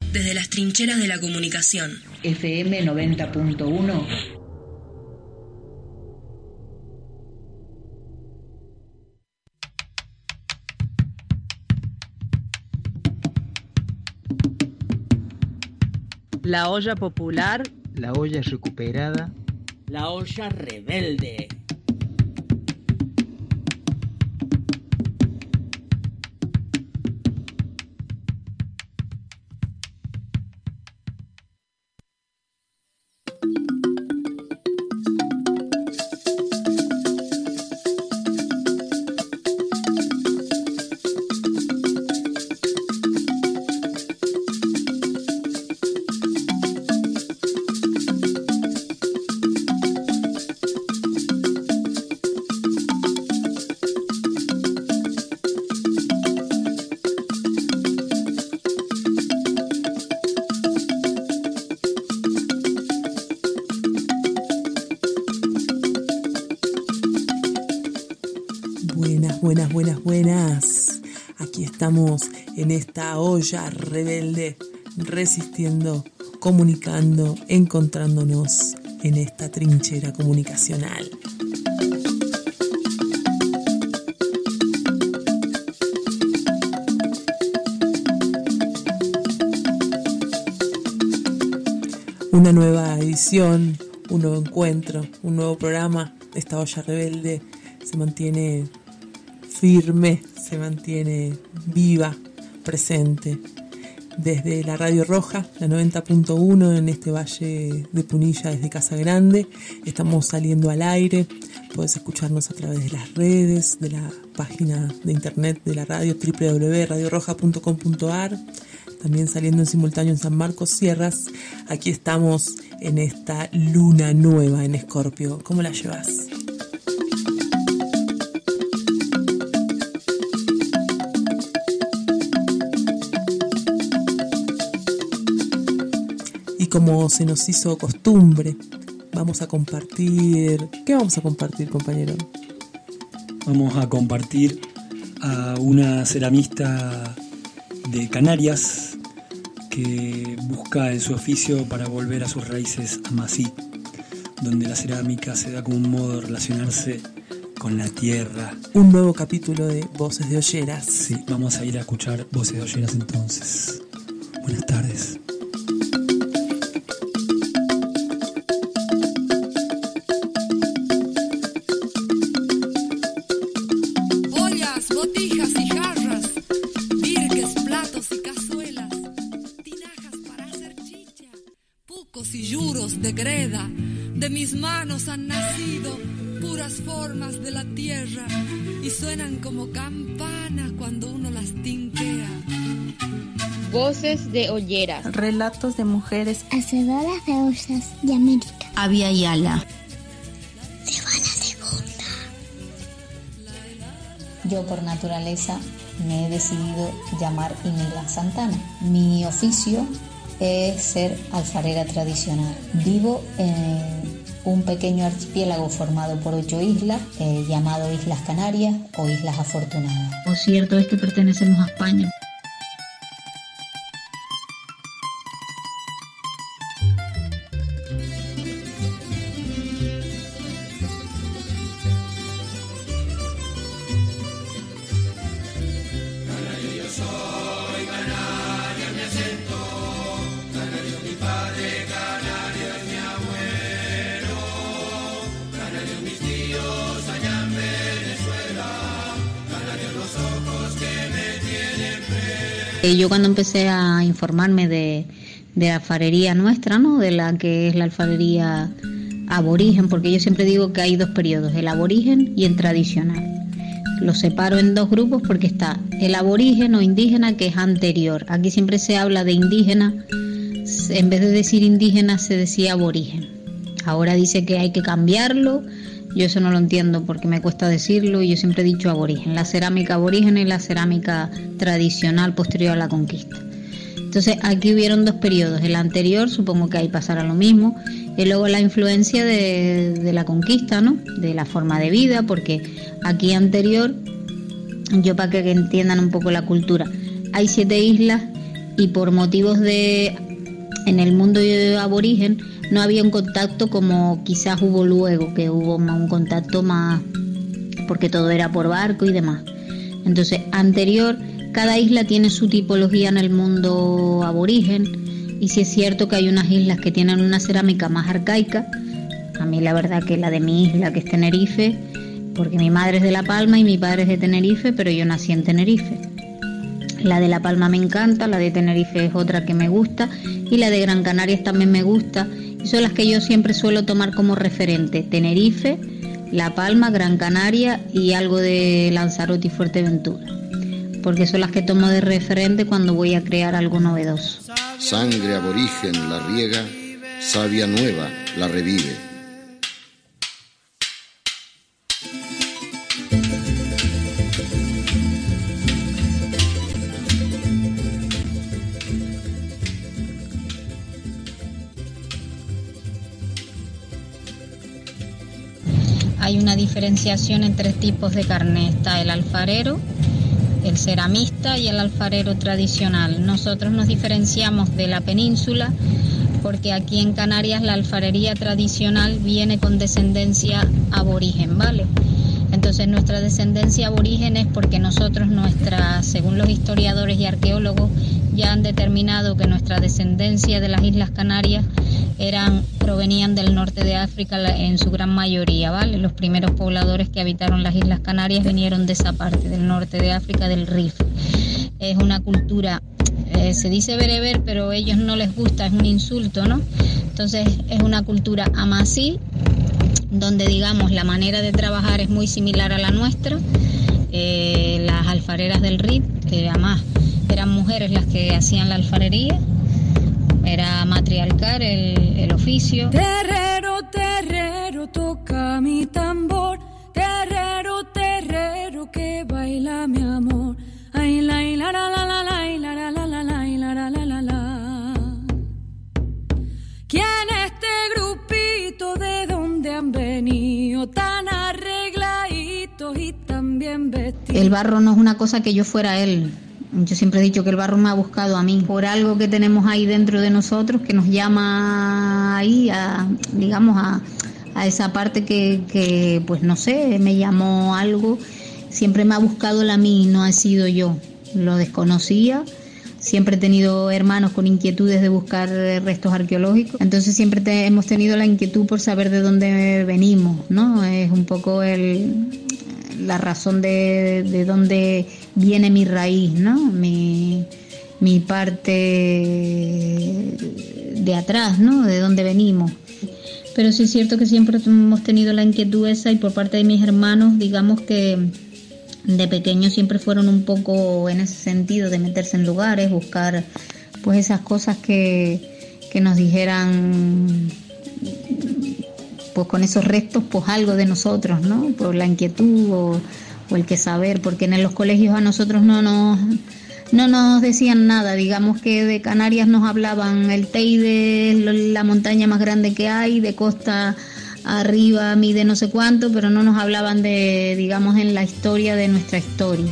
desde las trincheras de la comunicación. FM 90.1. La olla popular. La olla recuperada. La olla rebelde. Buenas. Aquí estamos en esta olla rebelde, resistiendo, comunicando, encontrándonos en esta trinchera comunicacional. Una nueva edición, un nuevo encuentro, un nuevo programa. Esta olla rebelde se mantiene firme, se mantiene viva, presente. Desde la Radio Roja, la 90.1 en este Valle de Punilla, desde Casa Grande, estamos saliendo al aire. Puedes escucharnos a través de las redes, de la página de internet de la radio, www.radioroja.com.ar. También saliendo en simultáneo en San Marcos Sierras. Aquí estamos en esta luna nueva en Escorpio. ¿Cómo la llevas? Y como se nos hizo costumbre, vamos a compartir... ¿Qué vamos a compartir, compañero? Vamos a compartir a una ceramista de Canarias que busca en su oficio para volver a sus raíces amasí, donde la cerámica se da como un modo de relacionarse con la tierra. Un nuevo capítulo de Voces de Olleras. Sí, vamos a ir a escuchar Voces de Olleras entonces. Buenas tardes. De mis manos han nacido puras formas de la tierra y suenan como campanas cuando uno las tinquea. Voces de Olleras. Relatos de mujeres hacedoras de ollas de América. Avia Yala. Silvana Segunda. Yo por naturaleza me he decidido llamar Inela Santana. Mi oficio es ser alfarera tradicional. Vivo en un pequeño archipiélago formado por 8 islas, llamado Islas Canarias o Islas Afortunadas. Lo cierto es que pertenecemos a España. Yo cuando empecé a informarme de la alfarería nuestra, ¿no? De la que es la alfarería aborigen, porque yo siempre digo que hay dos periodos, el aborigen y el tradicional. Lo separo en dos grupos porque está el aborigen o indígena, que es anterior. Aquí siempre se habla de indígena, en vez de decir indígena se decía aborigen. Ahora dice que hay que cambiarlo. Yo eso no lo entiendo porque me cuesta decirlo y yo siempre he dicho aborigen. La cerámica aborigen y la cerámica tradicional posterior a la conquista. Entonces aquí hubieron dos periodos. El anterior, supongo que ahí pasará lo mismo. Y luego la influencia de la conquista, ¿no? De la forma de vida, porque aquí anterior, yo para que entiendan un poco la cultura, hay 7 islas y por motivos de... En el mundo aborigen no había un contacto como quizás hubo luego, que hubo un contacto más, porque todo era por barco y demás. Entonces, anterior, cada isla tiene su tipología en el mundo aborigen, y sí es cierto que hay unas islas que tienen una cerámica más arcaica. A mí la verdad que la de mi isla, que es Tenerife, porque mi madre es de La Palma y mi padre es de Tenerife, pero yo nací en Tenerife. La de La Palma me encanta, la de Tenerife es otra que me gusta, y la de Gran Canarias también me gusta, y son las que yo siempre suelo tomar como referente: Tenerife, La Palma, Gran Canaria y algo de Lanzarote y Fuerteventura, porque son las que tomo de referente cuando voy a crear algo novedoso. Sangre aborigen la riega, savia nueva la revive. Hay una diferenciación en 3 tipos de carne. Está el alfarero, el ceramista y el alfarero tradicional. Nosotros nos diferenciamos de la península porque aquí en Canarias la alfarería tradicional viene con descendencia aborigen, ¿vale? Entonces nuestra descendencia aborigen es porque nosotros, según los historiadores y arqueólogos, ya han determinado que nuestra descendencia de las Islas Canarias provenían del norte de África en su gran mayoría, ¿vale? Los primeros pobladores que habitaron las Islas Canarias vinieron de esa parte, del norte de África, del Rif. Es una cultura, se dice bereber, pero a ellos no les gusta, es un insulto, ¿no? Entonces es una cultura amasí, donde digamos la manera de trabajar es muy similar a la nuestra. Las alfareras del Rif, que además eran mujeres las que hacían la alfarería, era matriarcal el oficio. Terrero, terrero, toca mi tambor. Terrero, terrero, que baila mi amor. Ay, la, la, la, la, la, la, la, la, la, la, la, la, la, la. ¿Quién este grupito? ¿De dónde han venido? Tan arregladitos y tan bien vestidos. El barro no es una cosa que yo fuera él. Yo siempre he dicho que el barro me ha buscado a mí, por algo que tenemos ahí dentro de nosotros que nos llama ahí a esa parte que pues no sé, me llamó algo. Siempre me ha buscado a mí, no he sido yo. Lo desconocía. Siempre he tenido hermanos con inquietudes de buscar restos arqueológicos. Entonces siempre hemos tenido la inquietud por saber de dónde venimos, ¿no? Es un poco la razón de dónde viene mi raíz, ¿no? Mi parte de atrás, ¿no? De dónde venimos. Pero sí es cierto que siempre hemos tenido la inquietud esa, y por parte de mis hermanos, digamos que de pequeños siempre fueron un poco en ese sentido, de meterse en lugares, buscar pues esas cosas que nos dijeran, pues con esos restos, pues algo de nosotros, ¿no? Por la inquietud o el que saber, porque en los colegios a nosotros no nos decían nada. Digamos que de Canarias nos hablaban el Teide, la montaña más grande que hay, de costa arriba mide no sé cuánto, pero no nos hablaban de, digamos, en la historia de nuestra historia.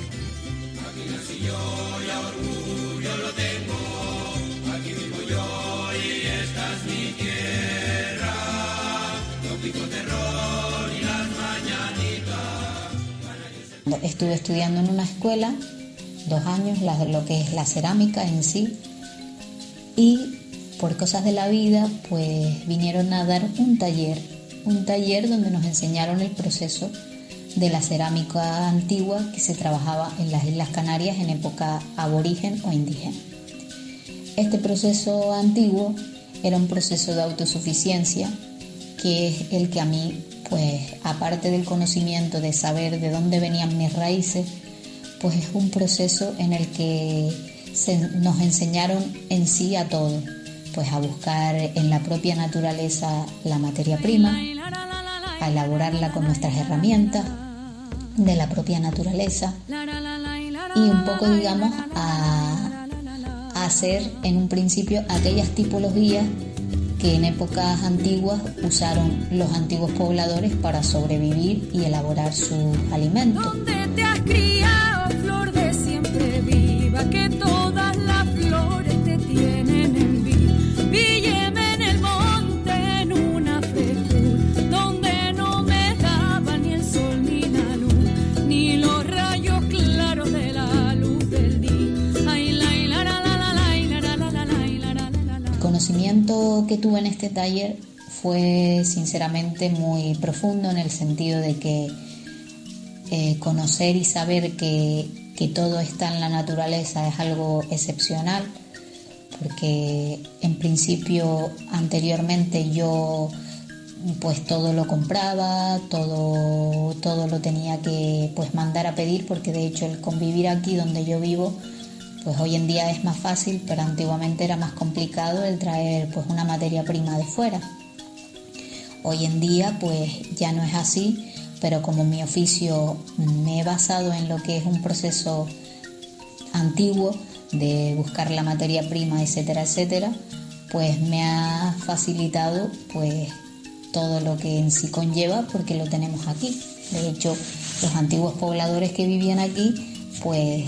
Estuve estudiando en una escuela 2 años lo que es la cerámica en sí, y por cosas de la vida pues vinieron a dar un taller donde nos enseñaron el proceso de la cerámica antigua que se trabajaba en las Islas Canarias en época aborigen o indígena. Este proceso antiguo era un proceso de autosuficiencia, que es el que a mí, pues aparte del conocimiento de saber de dónde venían mis raíces, pues es un proceso en el que nos enseñaron en sí a todo, pues a buscar en la propia naturaleza la materia prima, a elaborarla con nuestras herramientas de la propia naturaleza y un poco, digamos, a hacer en un principio aquellas tipologías que en épocas antiguas usaron los antiguos pobladores para sobrevivir y elaborar sus alimentos. ¿Dónde te has criado, flor de siempre viva, que todas las flores conocimiento que tuve en este taller fue sinceramente muy profundo, en el sentido de que conocer y saber que todo está en la naturaleza es algo excepcional, porque en principio anteriormente yo pues todo lo compraba, todo lo tenía que pues mandar a pedir, porque de hecho el convivir aquí donde yo vivo pues hoy en día es más fácil, pero antiguamente era más complicado el traer pues una materia prima de fuera. Hoy en día pues ya no es así, pero como mi oficio me he basado en lo que es un proceso antiguo de buscar la materia prima, etcétera, etcétera, pues me ha facilitado pues todo lo que en sí conlleva, porque lo tenemos aquí. De hecho, los antiguos pobladores que vivían aquí pues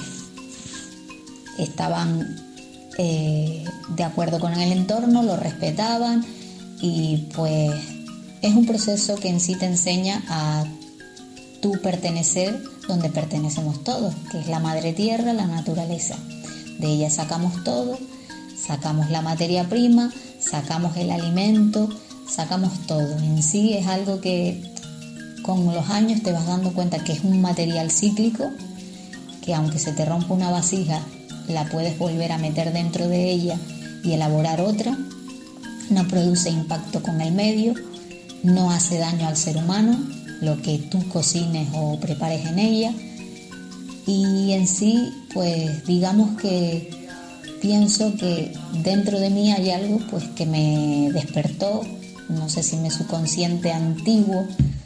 estaban de acuerdo con el entorno, lo respetaban, y pues es un proceso que en sí te enseña a tú pertenecer donde pertenecemos todos, que es la madre tierra, la naturaleza. De ella sacamos todo, sacamos la materia prima, sacamos el alimento, sacamos todo. En sí es algo que con los años te vas dando cuenta que es un material cíclico, que aunque se te rompa una vasija, la puedes volver a meter dentro de ella y elaborar otra. No produce impacto con el medio, no hace daño al ser humano lo que tú cocines o prepares en ella. Y en sí, pues digamos que pienso que dentro de mí hay algo pues que me despertó, no sé si mi subconsciente antiguo.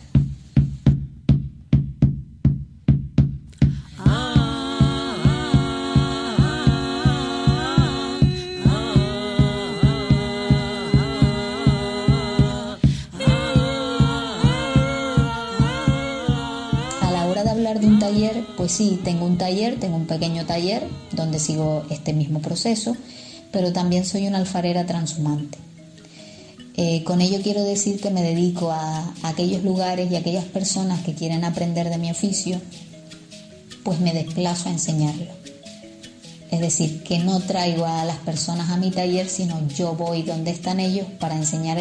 De un taller, pues sí, tengo un pequeño taller donde sigo este mismo proceso, pero también soy una alfarera transhumante. Con ello quiero decir que me dedico a aquellos lugares y a aquellas personas que quieren aprender de mi oficio, pues me desplazo a enseñarlo. Es decir, que no traigo a las personas a mi taller, sino yo voy donde están ellos para enseñar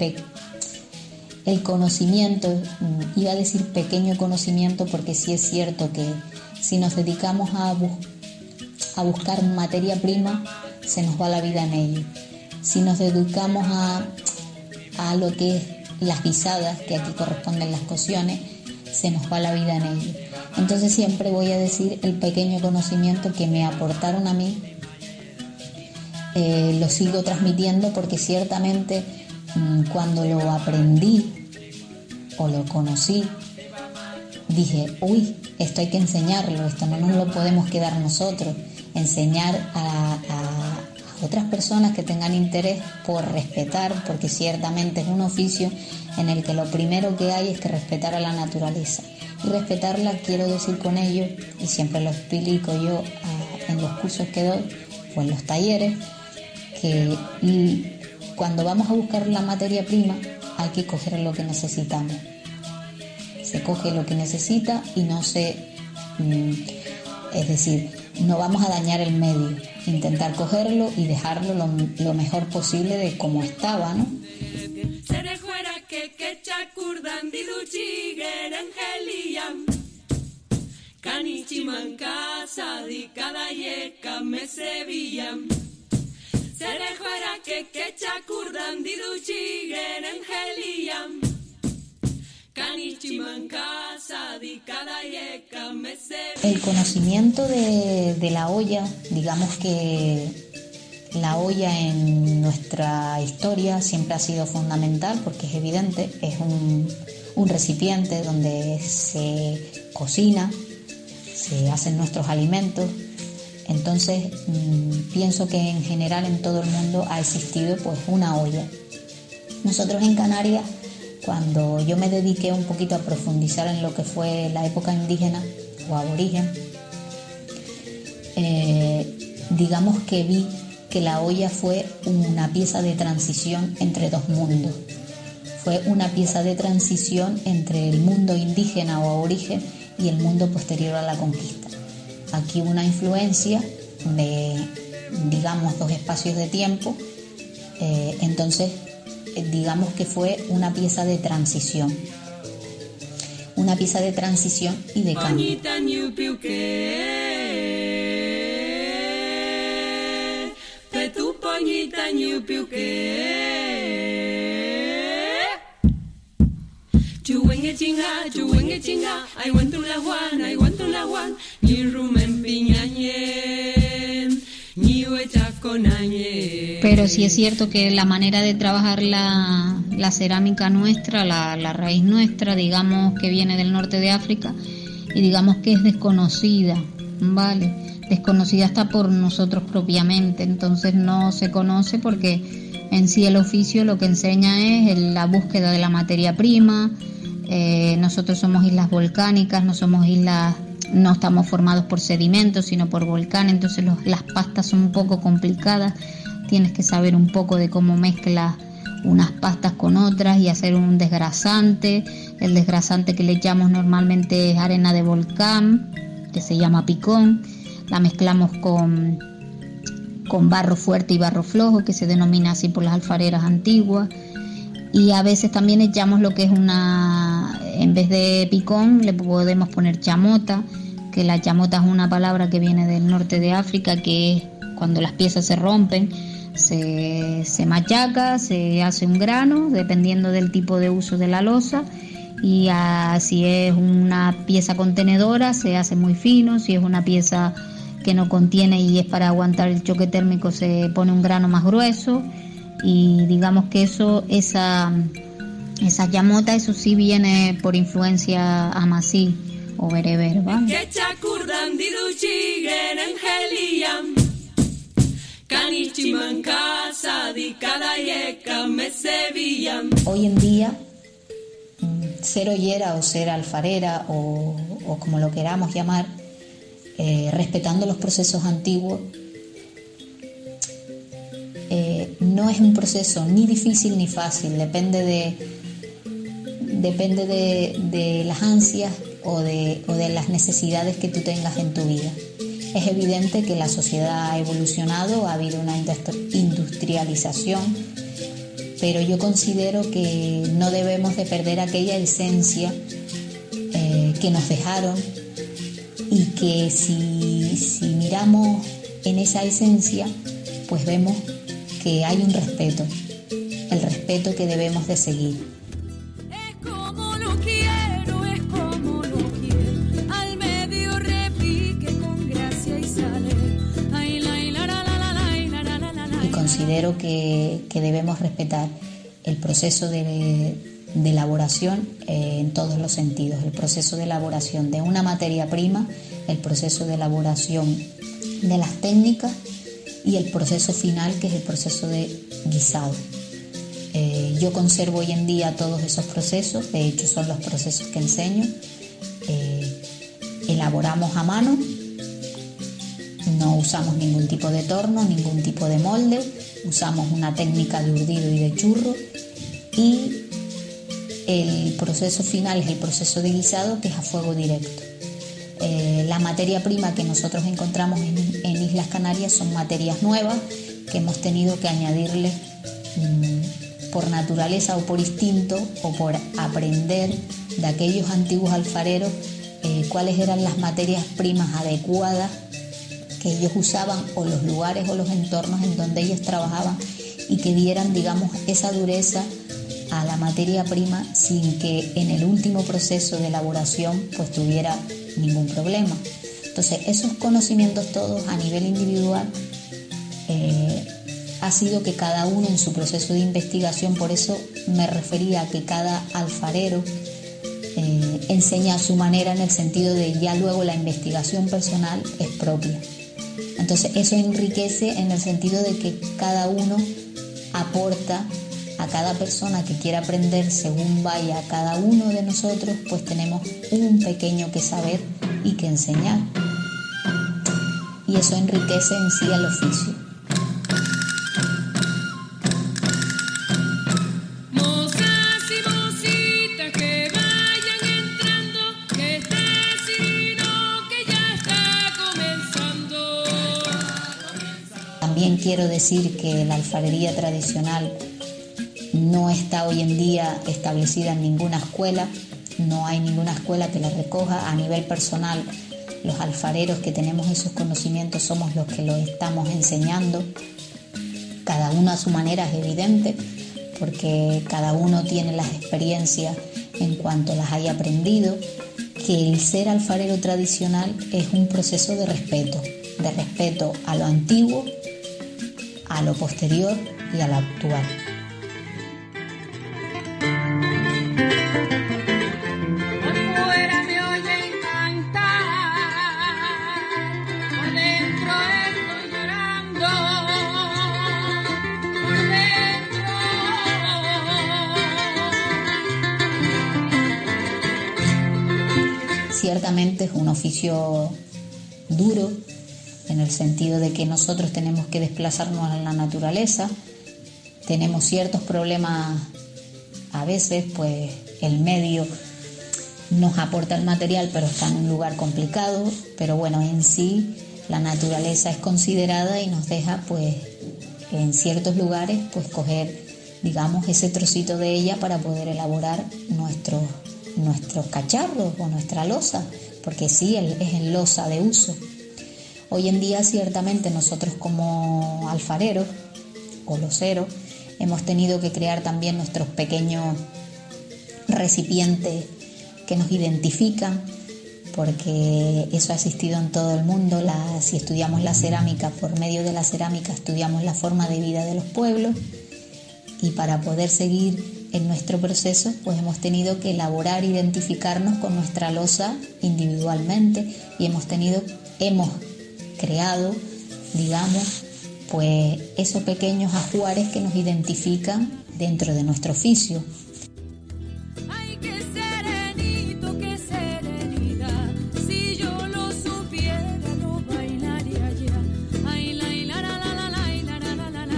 el conocimiento. Iba a decir pequeño conocimiento, porque sí es cierto que si nos dedicamos a buscar materia prima, se nos va la vida en ello. Si nos dedicamos a lo que es las guisadas, que aquí corresponden las cocciones, se nos va la vida en ello. Entonces siempre voy a decir el pequeño conocimiento que me aportaron a mí, lo sigo transmitiendo, porque ciertamente cuando lo aprendí o lo conocí, dije, uy, esto hay que enseñarlo, esto no nos lo podemos quedar nosotros. Enseñar a otras personas que tengan interés por respetar, porque ciertamente es un oficio en el que lo primero que hay es que respetar a la naturaleza. Y respetarla, quiero decir con ello, y siempre lo explico yo en los cursos que doy o en los talleres, que cuando vamos a buscar la materia prima hay que coger lo que necesitamos. Se coge lo que necesita y no es decir, no vamos a dañar el medio. Intentar cogerlo y dejarlo lo mejor posible de como estaba, ¿no? El conocimiento de la olla, digamos que la olla en nuestra historia siempre ha sido fundamental, porque es evidente, es un recipiente donde se cocina, se hacen nuestros alimentos. Entonces pienso que en general en todo el mundo ha existido pues una olla. Nosotros en Canarias, cuando yo me dediqué un poquito a profundizar en lo que fue la época indígena o aborigen, digamos que vi que la olla fue una pieza de transición entre dos mundos. Fue una pieza de transición entre el mundo indígena o aborigen y el mundo posterior a la conquista. Aquí hubo una influencia de, digamos, dos espacios de tiempo Entonces, digamos que fue una pieza de transición. Una pieza de transición y de cambio. Pero sí es cierto que la manera de trabajar la cerámica nuestra, la raíz nuestra, digamos que viene del norte de África y digamos que es desconocida, ¿vale? Desconocida hasta por nosotros propiamente, entonces no se conoce porque en sí el oficio lo que enseña es la búsqueda de la materia prima. Nosotros somos islas volcánicas, no estamos formados por sedimentos sino por volcán, entonces las pastas son un poco complicadas, tienes que saber un poco de cómo mezclas unas pastas con otras y hacer un desgrasante. El desgrasante que le echamos normalmente es arena de volcán, que se llama picón, la mezclamos con barro fuerte y barro flojo, que se denomina así por las alfareras antiguas, y a veces también echamos lo que es en vez de picón le podemos poner chamota, que la chamota es una palabra que viene del norte de África, que es cuando las piezas se rompen, se machaca, se hace un grano, dependiendo del tipo de uso de la loza, y si es una pieza contenedora se hace muy fino, si es una pieza que no contiene y es para aguantar el choque térmico se pone un grano más grueso, y digamos que esa chamota, eso sí viene por influencia amasí o bereber, ¿vale? Hoy en día, ser ollera o ser alfarera o como lo queramos llamar, respetando los procesos antiguos, no es un proceso ni difícil ni fácil, depende de las ansias o de las necesidades que tú tengas en tu vida. Es evidente que la sociedad ha evolucionado, ha habido una industrialización, pero yo considero que no debemos de perder aquella esencia que nos dejaron, y que si miramos en esa esencia, pues vemos que hay un respeto, el respeto que debemos de seguir. Es como lo quiero, al medio repique con gracia y sale. Ay, y considero que debemos respetar el proceso de elaboración en todos los sentidos, el proceso de elaboración de una materia prima, el proceso de elaboración de las técnicas y el proceso final, que es el proceso de guisado. Yo conservo hoy en día todos esos procesos, de hecho son los procesos que enseño. Elaboramos a mano, no usamos ningún tipo de torno, ningún tipo de molde, usamos una técnica de urdido y de churro, y el proceso final es el proceso de guisado, que es a fuego directo. La materia prima que nosotros encontramos en Islas Canarias son materias nuevas que hemos tenido que añadirle por naturaleza o por instinto o por aprender de aquellos antiguos alfareros cuáles eran las materias primas adecuadas que ellos usaban, o los lugares o los entornos en donde ellos trabajaban, y que dieran, digamos, esa dureza a la materia prima sin que en el último proceso de elaboración pues tuviera ningún problema. Entonces, esos conocimientos todos a nivel individual ha sido que cada uno en su proceso de investigación, por eso me refería a que cada alfarero enseña a su manera, en el sentido de ya luego la investigación personal es propia. Entonces, eso enriquece en el sentido de que cada uno aporta a cada persona que quiera aprender según vaya cada uno de nosotros, pues tenemos un pequeño que saber y que enseñar. Y eso enriquece en sí el oficio. También quiero decir que la alfarería tradicional no está hoy en día establecida en ninguna escuela, no hay ninguna escuela que la recoja. A nivel personal, los alfareros que tenemos esos conocimientos somos los que lo estamos enseñando, cada uno a su manera, es evidente, porque cada uno tiene las experiencias en cuanto las haya aprendido, que el ser alfarero tradicional es un proceso de respeto a lo antiguo, a lo posterior y a lo actual. Ciertamente es un oficio duro, en el sentido de que nosotros tenemos que desplazarnos a la naturaleza, tenemos ciertos problemas a veces, pues el medio nos aporta el material, pero está en un lugar complicado, pero bueno, en sí la naturaleza es considerada y nos deja pues en ciertos lugares pues coger, digamos, ese trocito de ella para poder elaborar nuestros cacharros o nuestra loza, porque sí, es en loza de uso. Hoy en día ciertamente nosotros como alfareros o loceros hemos tenido que crear también nuestros pequeños recipientes que nos identifican, porque eso ha existido en todo el mundo. Si estudiamos la cerámica, por medio de la cerámica estudiamos la forma de vida de los pueblos, y para poder seguir en nuestro proceso pues hemos tenido que elaborar, identificarnos con nuestra loza individualmente, y hemos creado, digamos, pues esos pequeños ajuares que nos identifican dentro de nuestro oficio. Ay, qué serenito, qué serenidad, si yo lo supiera lo bailaría ya. Ay, la la la la la la la la la la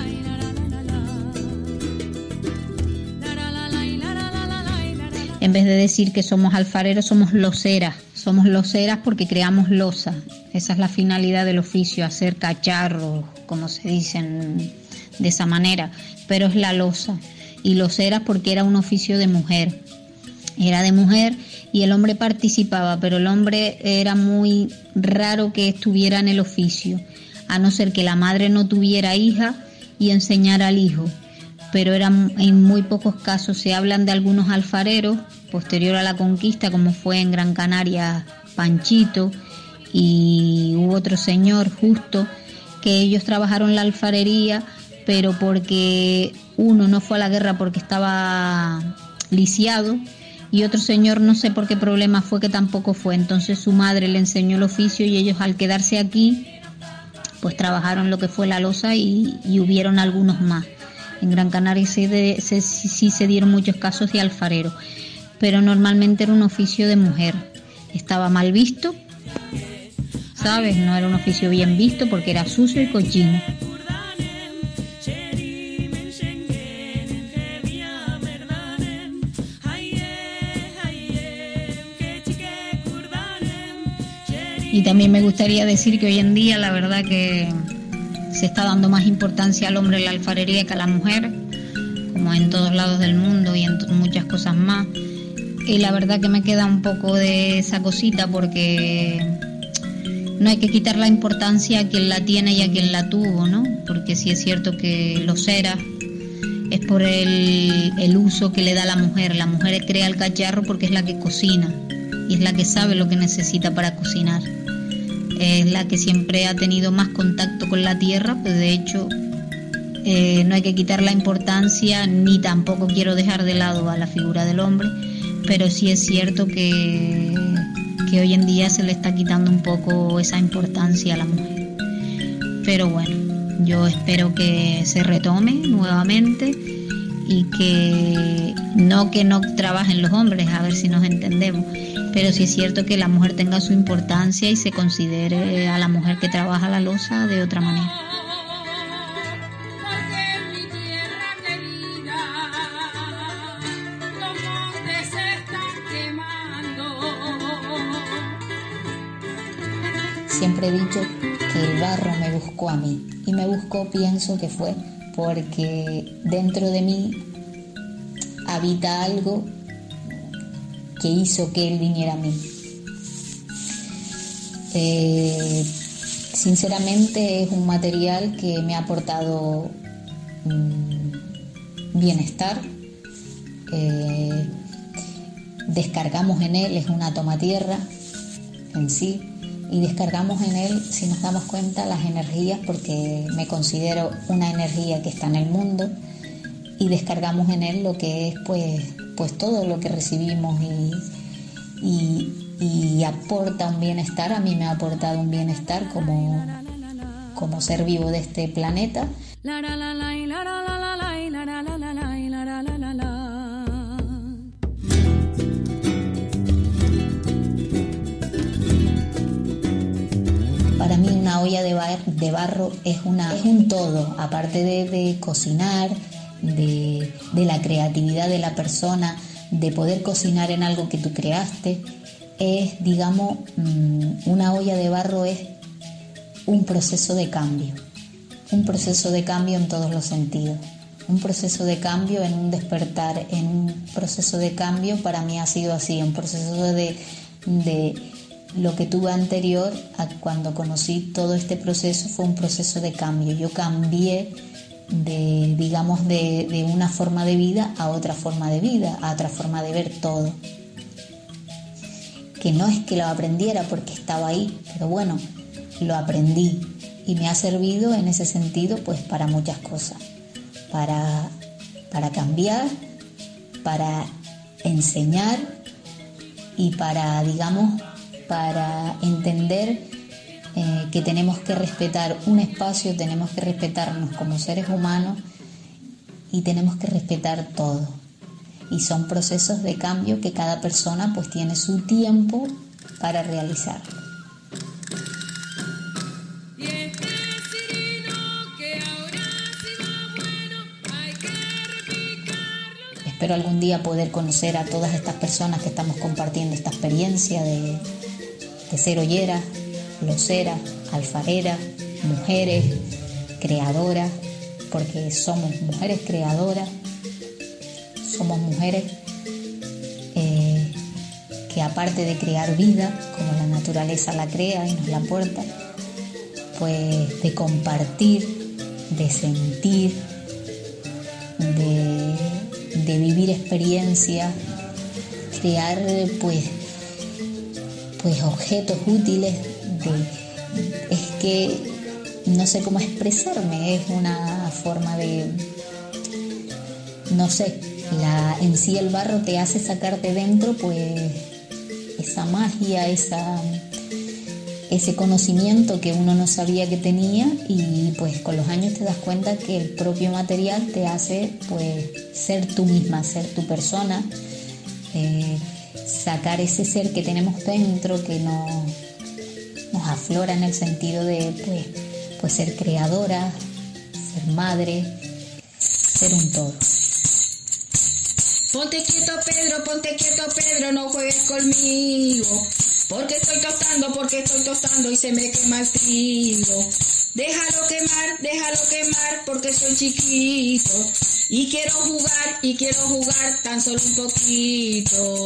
la. En vez de decir que somos alfareros, somos loceras. Somos loceras porque creamos loza. Esa es la finalidad del oficio, hacer cacharros, como se dicen de esa manera, pero es la loza. Y loceras porque era un oficio de mujer. Era de mujer y el hombre participaba, pero el hombre era muy raro que estuviera en el oficio, a no ser que la madre no tuviera hija y enseñara al hijo. Pero eran en muy pocos casos. Se hablan de algunos alfareros posterior a la conquista, como fue en Gran Canaria Panchito, y hubo otro señor Justo, que ellos trabajaron la alfarería, pero porque uno no fue a la guerra porque estaba lisiado, y otro señor no sé por qué problema fue que tampoco fue. Entonces su madre le enseñó el oficio y ellos, al quedarse aquí, pues trabajaron lo que fue la loza, y hubieron algunos más. En Gran Canaria sí se dieron muchos casos de alfarero, pero normalmente era un oficio de mujer. Estaba mal visto, ¿sabes? No era un oficio bien visto porque era sucio y cochino. Y también me gustaría decir que hoy en día la verdad que se está dando más importancia al hombre en la alfarería que a la mujer, como en todos lados del mundo y en muchas cosas más. Y la verdad que me queda un poco de esa cosita, porque no hay que quitar la importancia a quien la tiene y a quien la tuvo, ¿no? Porque sí es cierto que locera es por el uso que le da la mujer. La mujer crea el cacharro porque es la que cocina y es la que sabe lo que necesita para cocinar. Es la que siempre ha tenido más contacto con la tierra, pues de hecho no hay que quitar la importancia, ni tampoco quiero dejar de lado a la figura del hombre, pero sí es cierto que hoy en día se le está quitando un poco esa importancia a la mujer. Pero bueno, yo espero que se retome nuevamente y que no trabajen los hombres, a ver si nos entendemos, pero sí es cierto que la mujer tenga su importancia y se considere a la mujer que trabaja la loza de otra manera. Siempre he dicho que el barro me buscó a mí. Y me buscó, pienso que fue porque dentro de mí habita algo que hizo que él viniera a mí. Sinceramente es un material que me ha aportado bienestar. Descargamos en él, es una tomatierra en sí, y descargamos en él, si nos damos cuenta, las energías, porque me considero una energía que está en el mundo, y descargamos en él lo que es pues todo lo que recibimos y aporta un bienestar. A mí me ha aportado un bienestar como ser vivo de este planeta. Para mí una olla de barro es un todo, aparte de cocinar, de la creatividad de la persona, de poder cocinar en algo que tú creaste. Es, digamos, una olla de barro es un proceso de cambio en todos los sentidos, un proceso de cambio en un despertar, en un proceso de cambio. Para mí ha sido así, un proceso de lo que tuve anterior a cuando conocí todo este proceso. Fue un proceso de cambio. Yo cambié de una forma de vida a otra forma de vida, a otra forma de ver todo. Que no es que lo aprendiera porque estaba ahí, pero bueno, lo aprendí y me ha servido en ese sentido pues para muchas cosas. Para cambiar, para enseñar y para entender que tenemos que respetar un espacio, tenemos que respetarnos como seres humanos y tenemos que respetar todo. Y son procesos de cambio que cada persona pues tiene su tiempo para realizar. Espero algún día poder conocer a todas estas personas que estamos compartiendo esta experiencia de ser olleras, loceras, alfareras, mujeres creadoras, porque somos mujeres creadoras, somos mujeres que aparte de crear vida, como la naturaleza la crea y nos la aporta, pues de compartir, de sentir, de vivir experiencias, crear pues objetos útiles. Es que no sé cómo expresarme, es una forma de, no sé, en sí el barro te hace sacar de dentro pues esa magia, ese conocimiento que uno no sabía que tenía, y pues con los años te das cuenta que el propio material te hace pues ser tú misma, ser tu persona, sacar ese ser que tenemos dentro, que nos aflora en el sentido de pues ser creadora, ser madre, ser un todo. Ponte quieto Pedro, no juegues conmigo, porque estoy tostando y se me quema el trigo. Déjalo quemar, porque soy chiquito y quiero jugar tan solo un poquito.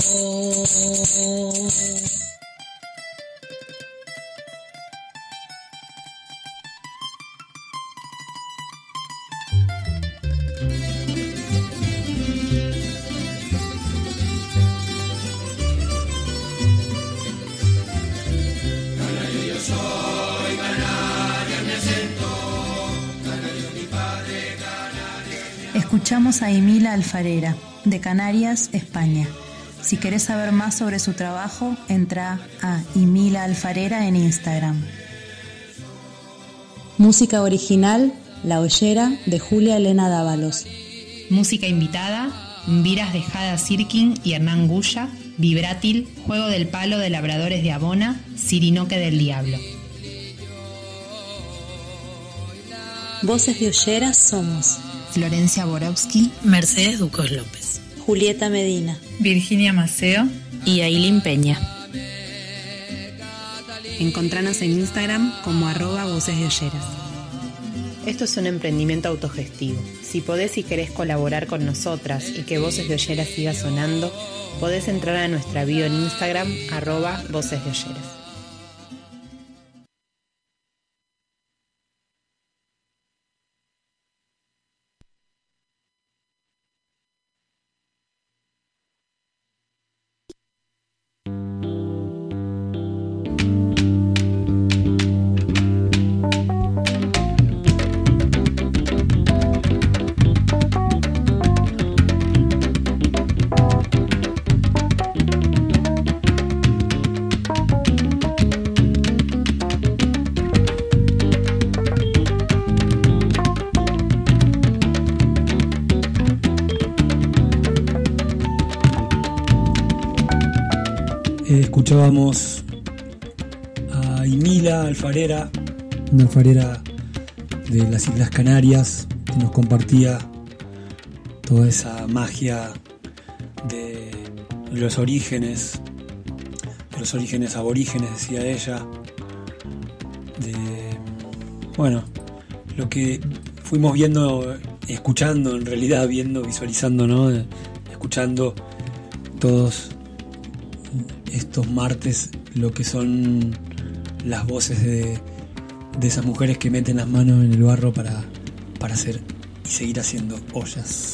Escuchamos a Imila Alfarera, de Canarias, España. Si querés saber más sobre su trabajo, entra a Imila Alfarera en Instagram. Música original, La Ollera, de Julia Elena Dávalos. Música invitada, Viras de Jada Sirkin y Hernán Guya, Vibrátil, Juego del Palo de Labradores de Abona, Sirinoque del Diablo. Voces de Olleras somos Florencia Borowski, Mercedes Ducos López, Julieta Medina, Virginia Maceo y Ailín Peña. Encontranos en Instagram como @vocesdeolleras. Esto es un emprendimiento autogestivo. Si podés y querés colaborar con nosotras y que Voces de Olleras siga sonando, podés entrar a nuestra bio en Instagram @vocesdeolleras. Escuchábamos a Imila Alfarera, una alfarera de las Islas Canarias, que nos compartía toda esa magia de los orígenes aborígenes, decía ella, lo que fuimos viendo, escuchando, en realidad viendo, visualizando, ¿no? Escuchando todos estos martes, lo que son las voces de esas mujeres que meten las manos en el barro para hacer y seguir haciendo ollas.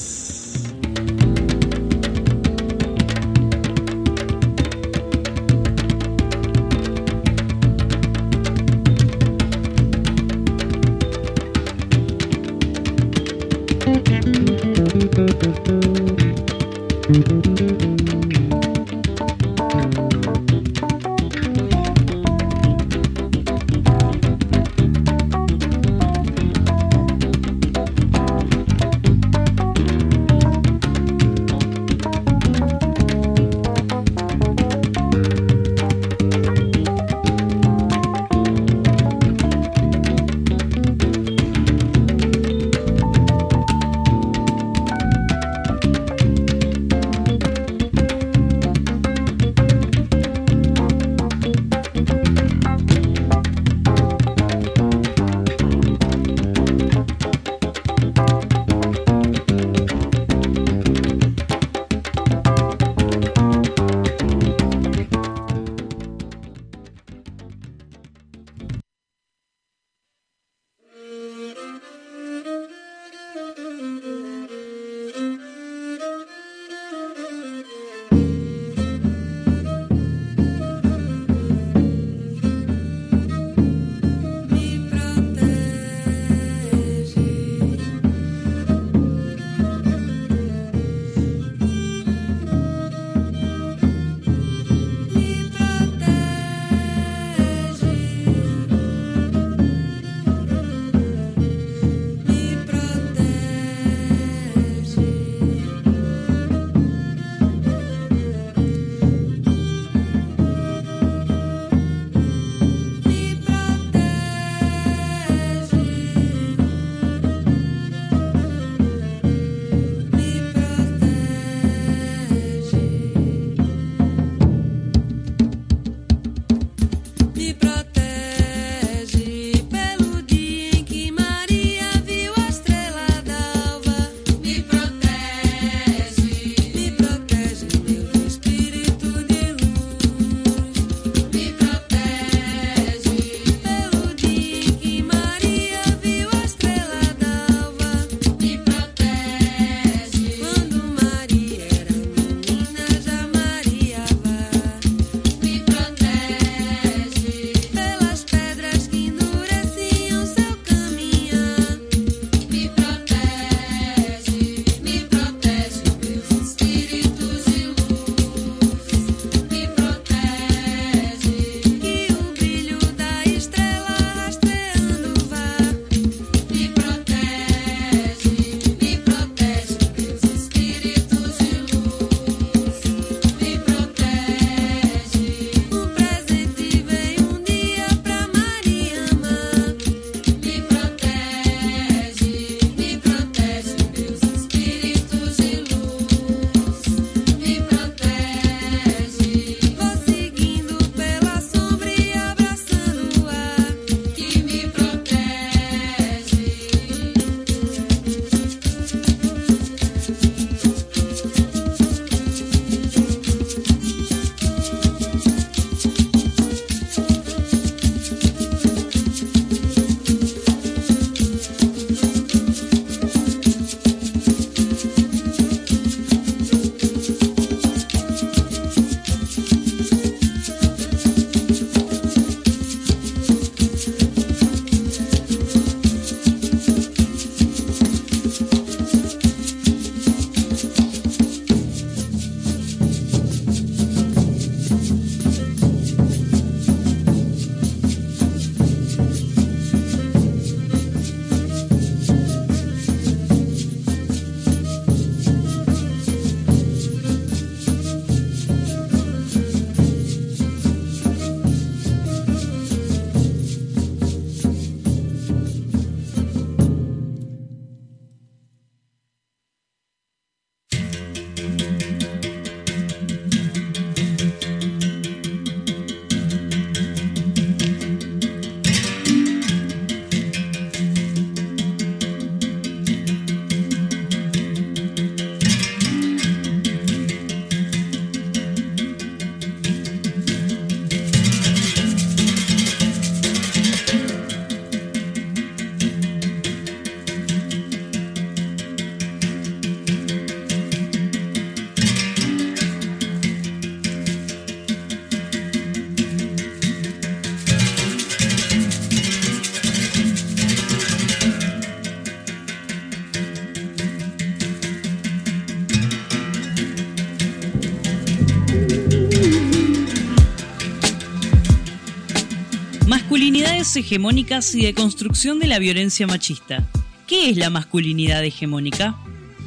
masculinidades hegemónicas y de construcción de la violencia machista. ¿Qué es la masculinidad hegemónica?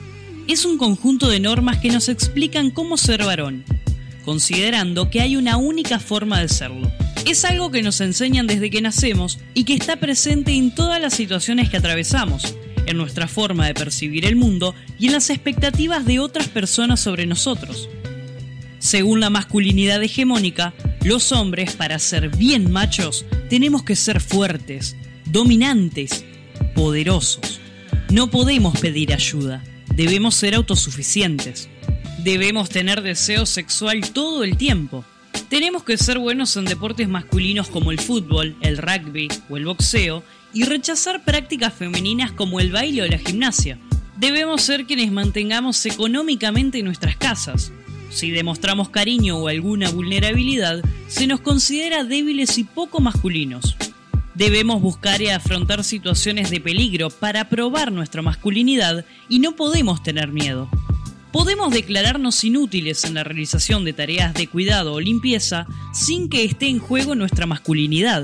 Es un conjunto de normas que nos explican cómo ser varón, considerando que hay una única forma de serlo. Es algo que nos enseñan desde que nacemos y que está presente en todas las situaciones que atravesamos, en nuestra forma de percibir el mundo y en las expectativas de otras personas sobre nosotros. Según la masculinidad hegemónica, los hombres, para ser bien machos, tenemos que ser fuertes, dominantes, poderosos. No podemos pedir ayuda, debemos ser autosuficientes. Debemos tener deseo sexual todo el tiempo. Tenemos que ser buenos en deportes masculinos como el fútbol, el rugby o el boxeo y rechazar prácticas femeninas como el baile o la gimnasia. Debemos ser quienes mantengamos económicamente nuestras casas. Si demostramos cariño o alguna vulnerabilidad, se nos considera débiles y poco masculinos. Debemos buscar y afrontar situaciones de peligro para probar nuestra masculinidad y no podemos tener miedo. Podemos declararnos inútiles en la realización de tareas de cuidado o limpieza sin que esté en juego nuestra masculinidad.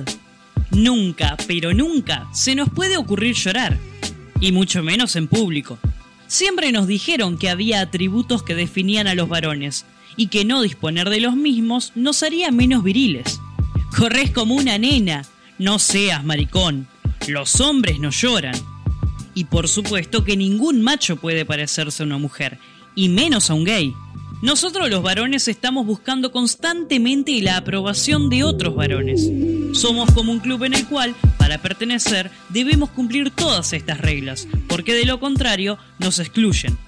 Nunca, pero nunca, se nos puede ocurrir llorar, y mucho menos en público. Siempre nos dijeron que había atributos que definían a los varones, y que no disponer de los mismos nos haría menos viriles. Corres como una nena, no seas maricón, los hombres no lloran. Y por supuesto que ningún macho puede parecerse a una mujer, y menos a un gay. Nosotros los varones estamos buscando constantemente la aprobación de otros varones. Somos como un club en el cual, para pertenecer, debemos cumplir todas estas reglas, porque de lo contrario nos excluyen.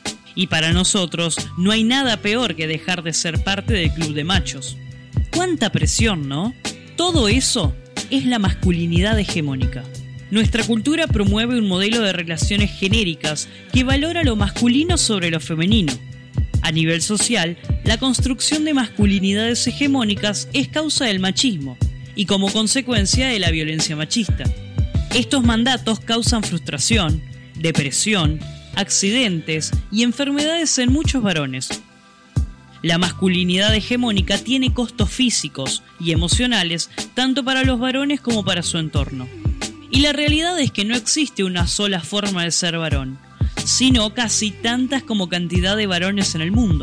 Y para nosotros no hay nada peor que dejar de ser parte del club de machos. ¡Cuánta presión!, ¿no? Todo eso es la masculinidad hegemónica. Nuestra cultura promueve un modelo de relaciones genéricas que valora lo masculino sobre lo femenino. A nivel social, la construcción de masculinidades hegemónicas es causa del machismo y como consecuencia de la violencia machista. Estos mandatos causan frustración, depresión, accidentes y enfermedades en muchos varones. La masculinidad hegemónica tiene costos físicos y emocionales tanto para los varones como para su entorno. Y la realidad es que no existe una sola forma de ser varón, sino casi tantas como cantidad de varones en el mundo.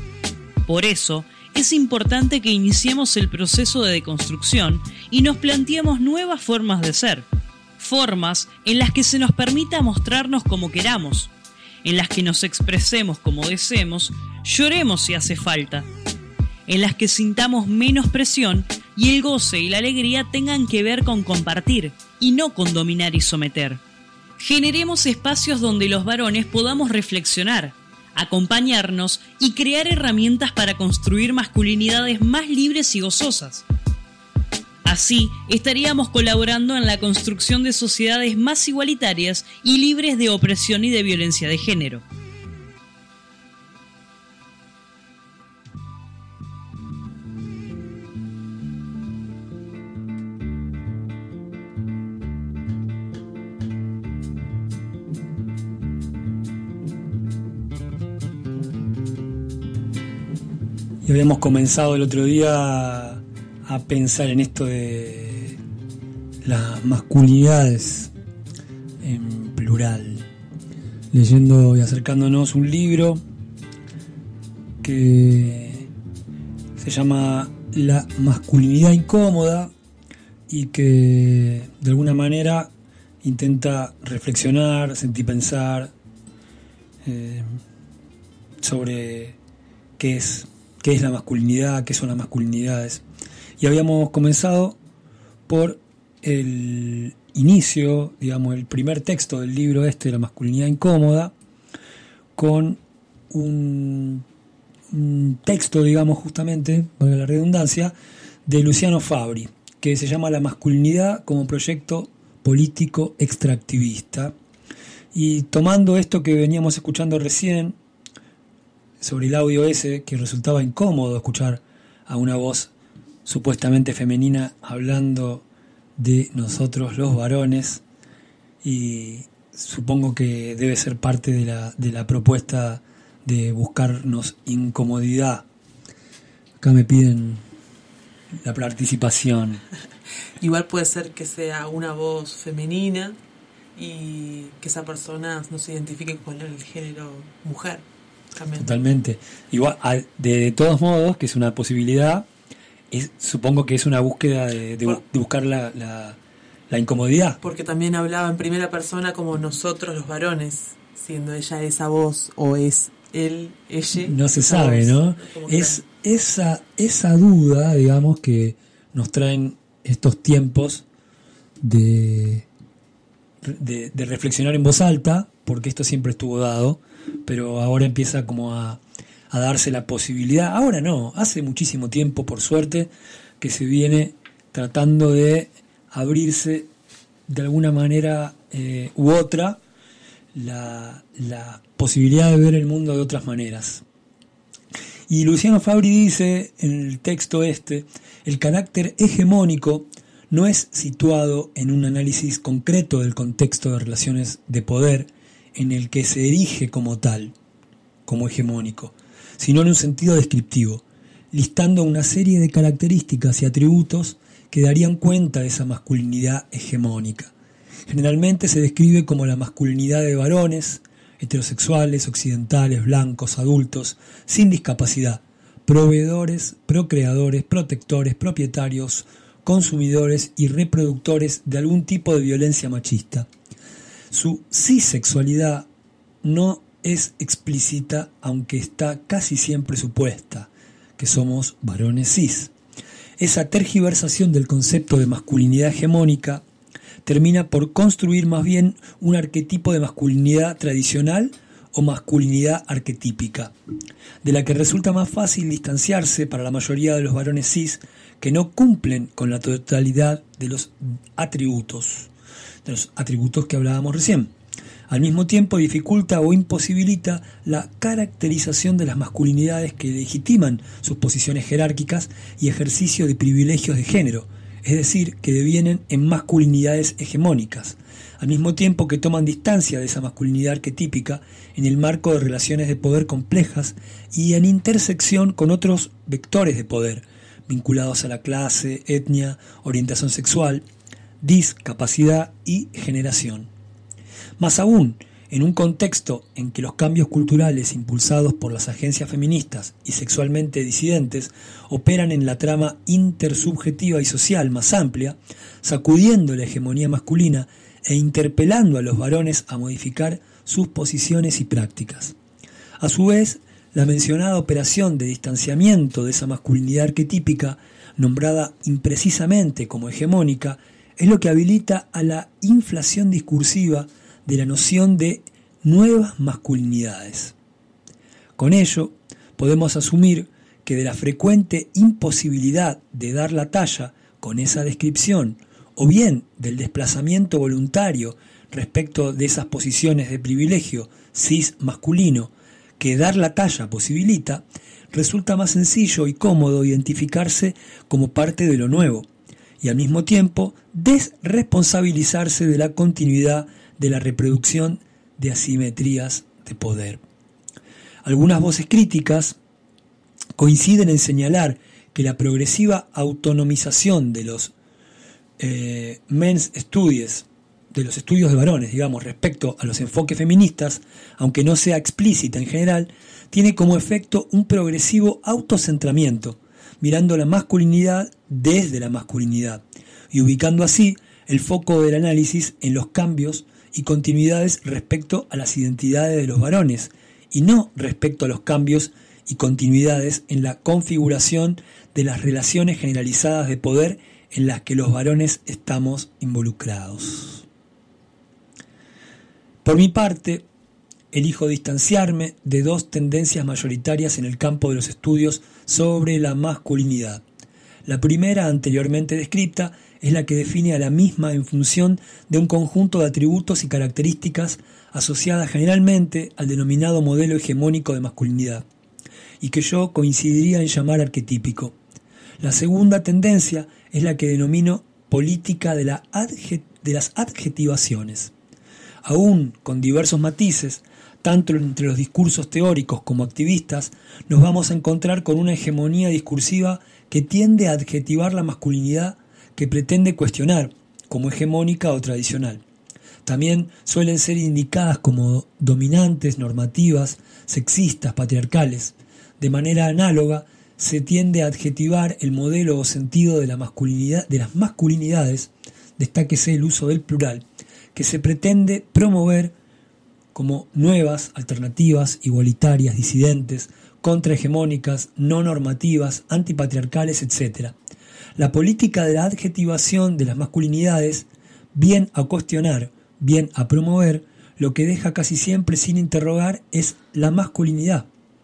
Por eso, es importante que iniciemos el proceso de deconstrucción y nos planteemos nuevas formas de ser, formas en las que se nos permita mostrarnos como queramos, en las que nos expresemos como deseemos, lloremos si hace falta, en las que sintamos menos presión y el goce y la alegría tengan que ver con compartir y no con dominar y someter. Generemos espacios donde los varones podamos reflexionar, acompañarnos y crear herramientas para construir masculinidades más libres y gozosas. Así, estaríamos colaborando en la construcción de sociedades más igualitarias y libres de opresión y de violencia de género. Y habíamos comenzado el otro día a pensar en esto de las masculinidades en plural, leyendo y acercándonos un libro que se llama La masculinidad incómoda y que de alguna manera intenta reflexionar, sentir, pensar sobre qué es la masculinidad, qué son las masculinidades. Y habíamos comenzado por el inicio, digamos, el primer texto del libro La masculinidad incómoda, con un texto, digamos, justamente, valga la redundancia, de Luciano Fabri, que se llama La masculinidad como proyecto político extractivista. Y tomando esto que veníamos escuchando recién, sobre el audio ese, que resultaba incómodo escuchar a una voz supuestamente femenina hablando de nosotros los varones, y supongo que debe ser parte de la propuesta de buscarnos incomodidad. Acá me piden la participación. Igual puede ser que sea una voz femenina y que esa persona no se identifique con el género mujer. También. Totalmente. Igual, de todos modos, que es una posibilidad, supongo que es una búsqueda de buscar la incomodidad. Porque también hablaba en primera persona como nosotros los varones, siendo ella esa voz o es él, ella. No se sabe, ¿no? Es esa duda, digamos, que nos traen estos tiempos de reflexionar en voz alta, porque esto siempre estuvo dado, pero ahora empieza como a darse la posibilidad. Ahora no, hace muchísimo tiempo, por suerte, que se viene tratando de abrirse de alguna manera u otra la posibilidad de ver el mundo de otras maneras. Y Luciano Fabri dice en el texto el carácter hegemónico no es situado en un análisis concreto del contexto de relaciones de poder en el que se erige como tal, como hegemónico, sino en un sentido descriptivo, listando una serie de características y atributos que darían cuenta de esa masculinidad hegemónica. Generalmente se describe como la masculinidad de varones, heterosexuales, occidentales, blancos, adultos, sin discapacidad, proveedores, procreadores, protectores, propietarios, consumidores y reproductores de algún tipo de violencia machista. Su cisexualidad no es explícita, aunque está casi siempre supuesta, que somos varones cis. Esa tergiversación del concepto de masculinidad hegemónica termina por construir más bien un arquetipo de masculinidad tradicional o masculinidad arquetípica, de la que resulta más fácil distanciarse para la mayoría de los varones cis que no cumplen con la totalidad de los atributos que hablábamos recién. Al mismo tiempo dificulta o imposibilita la caracterización de las masculinidades que legitiman sus posiciones jerárquicas y ejercicio de privilegios de género, es decir, que devienen en masculinidades hegemónicas, al mismo tiempo que toman distancia de esa masculinidad arquetípica en el marco de relaciones de poder complejas y en intersección con otros vectores de poder, vinculados a la clase, etnia, orientación sexual, discapacidad y generación. Más aún, en un contexto en que los cambios culturales impulsados por las agencias feministas y sexualmente disidentes operan en la trama intersubjetiva y social más amplia, sacudiendo la hegemonía masculina e interpelando a los varones a modificar sus posiciones y prácticas. A su vez, la mencionada operación de distanciamiento de esa masculinidad arquetípica, nombrada imprecisamente como hegemónica, es lo que habilita a la inflación discursiva de la noción de nuevas masculinidades. Con ello, podemos asumir que de la frecuente imposibilidad de dar la talla con esa descripción, o bien del desplazamiento voluntario respecto de esas posiciones de privilegio cis masculino que dar la talla posibilita, resulta más sencillo y cómodo identificarse como parte de lo nuevo, y al mismo tiempo desresponsabilizarse de la continuidad de la reproducción de asimetrías de poder. Algunas voces críticas coinciden en señalar que la progresiva autonomización de los men's studies, de los estudios de varones, digamos, respecto a los enfoques feministas, aunque no sea explícita en general, tiene como efecto un progresivo autocentramiento, mirando la masculinidad desde la masculinidad, y ubicando así el foco del análisis en los cambios y continuidades respecto a las identidades de los varones, y no respecto a los cambios y continuidades en la configuración de las relaciones generalizadas de poder en las que los varones estamos involucrados. Por mi parte, elijo distanciarme de dos tendencias mayoritarias en el campo de los estudios sobre la masculinidad. La primera, anteriormente descrita, es la que define a la misma en función de un conjunto de atributos y características asociadas generalmente al denominado modelo hegemónico de masculinidad, y que yo coincidiría en llamar arquetípico. La segunda tendencia es la que denomino política de las adjetivaciones. Aún con diversos matices, tanto entre los discursos teóricos como activistas, nos vamos a encontrar con una hegemonía discursiva que tiende a adjetivar la masculinidad que pretende cuestionar como hegemónica o tradicional. También suelen ser indicadas como dominantes, normativas, sexistas, patriarcales. De manera análoga, se tiende a adjetivar el modelo o sentido de la masculinidad, de las masculinidades, destáquese el uso del plural, que se pretende promover como nuevas, alternativas, igualitarias, disidentes, contrahegemónicas, no normativas, antipatriarcales, etc. La política de la adjetivación de las masculinidades, bien a cuestionar, bien a promover, lo que deja casi siempre sin interrogar es la masculinidad.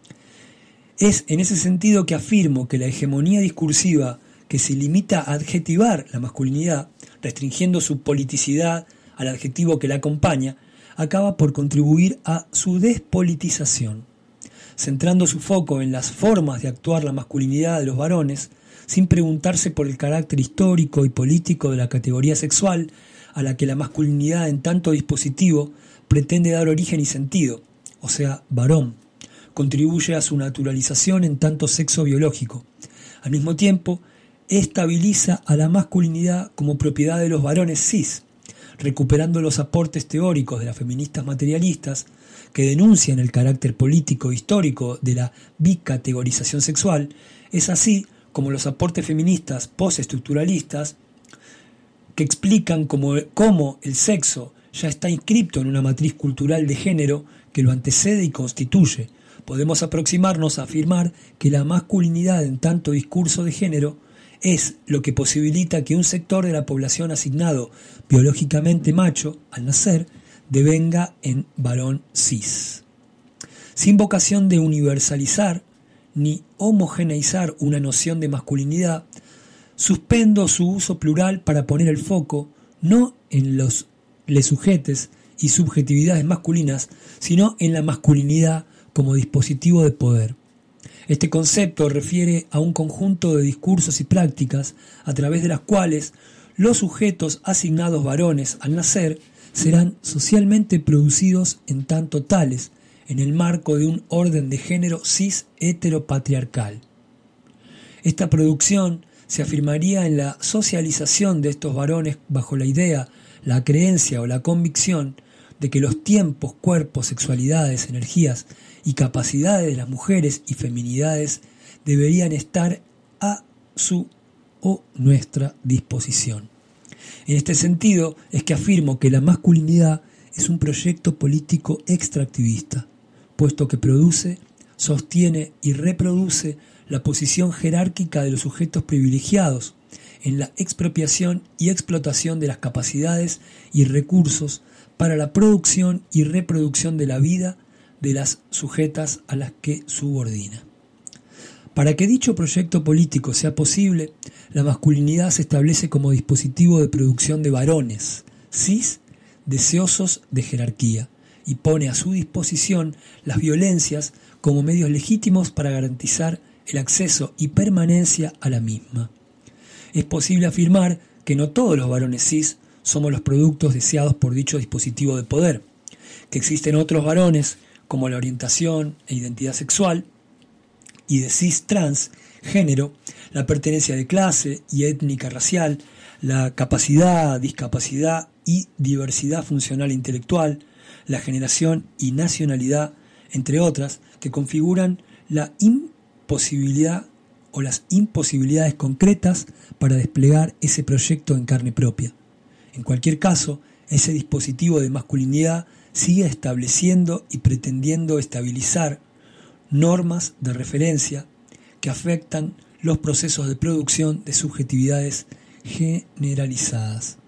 Es en ese sentido que afirmo que la hegemonía discursiva que se limita a adjetivar la masculinidad, restringiendo su politicidad al adjetivo que la acompaña, acaba por contribuir a su despolitización, centrando su foco en las formas de actuar la masculinidad de los varones, sin preguntarse por el carácter histórico y político de la categoría sexual a la que la masculinidad en tanto dispositivo pretende dar origen y sentido, o sea, varón, contribuye a su naturalización en tanto sexo biológico. Al mismo tiempo, estabiliza a la masculinidad como propiedad de los varones cis, recuperando los aportes teóricos de las feministas materialistas que denuncian el carácter político e histórico de la bicategorización sexual. Es así como los aportes feministas postestructuralistas que explican cómo el sexo ya está inscripto en una matriz cultural de género que lo antecede y constituye. Podemos aproximarnos a afirmar que la masculinidad en tanto discurso de género es lo que posibilita que un sector de la población asignado biológicamente macho al nacer devenga en varón cis. Sin vocación de universalizar ni homogeneizar una noción de masculinidad, suspendo su uso plural para poner el foco no en los lesujetes y subjetividades masculinas, sino en la masculinidad como dispositivo de poder. Este concepto refiere a un conjunto de discursos y prácticas a través de las cuales los sujetos asignados varones al nacer serán socialmente producidos en tanto tales, en el marco de un orden de género cis heteropatriarcal. Esta producción se afirmaría en la socialización de estos varones bajo la idea, la creencia o la convicción de que los tiempos, cuerpos, sexualidades, energías y capacidades de las mujeres y feminidades deberían estar a su o nuestra disposición. En este sentido es que afirmo que la masculinidad es un proyecto político extractivista, puesto que produce, sostiene y reproduce la posición jerárquica de los sujetos privilegiados en la expropiación y explotación de las capacidades y recursos para la producción y reproducción de la vida de las sujetas a las que subordina. Para que dicho proyecto político sea posible, la masculinidad se establece como dispositivo de producción de varones, cis, deseosos de jerarquía, y pone a su disposición las violencias como medios legítimos para garantizar el acceso y permanencia a la misma. Es posible afirmar que no todos los varones cis somos los productos deseados por dicho dispositivo de poder, que existen otros varones como la orientación e identidad sexual, y de cis trans, género, la pertenencia de clase y étnica racial, la capacidad, discapacidad y diversidad funcional e intelectual, la generación y nacionalidad, entre otras, que configuran la imposibilidad o las imposibilidades concretas para desplegar ese proyecto en carne propia. En cualquier caso, ese dispositivo de masculinidad sigue estableciendo y pretendiendo estabilizar normas de referencia que afectan los procesos de producción de subjetividades generalizadas.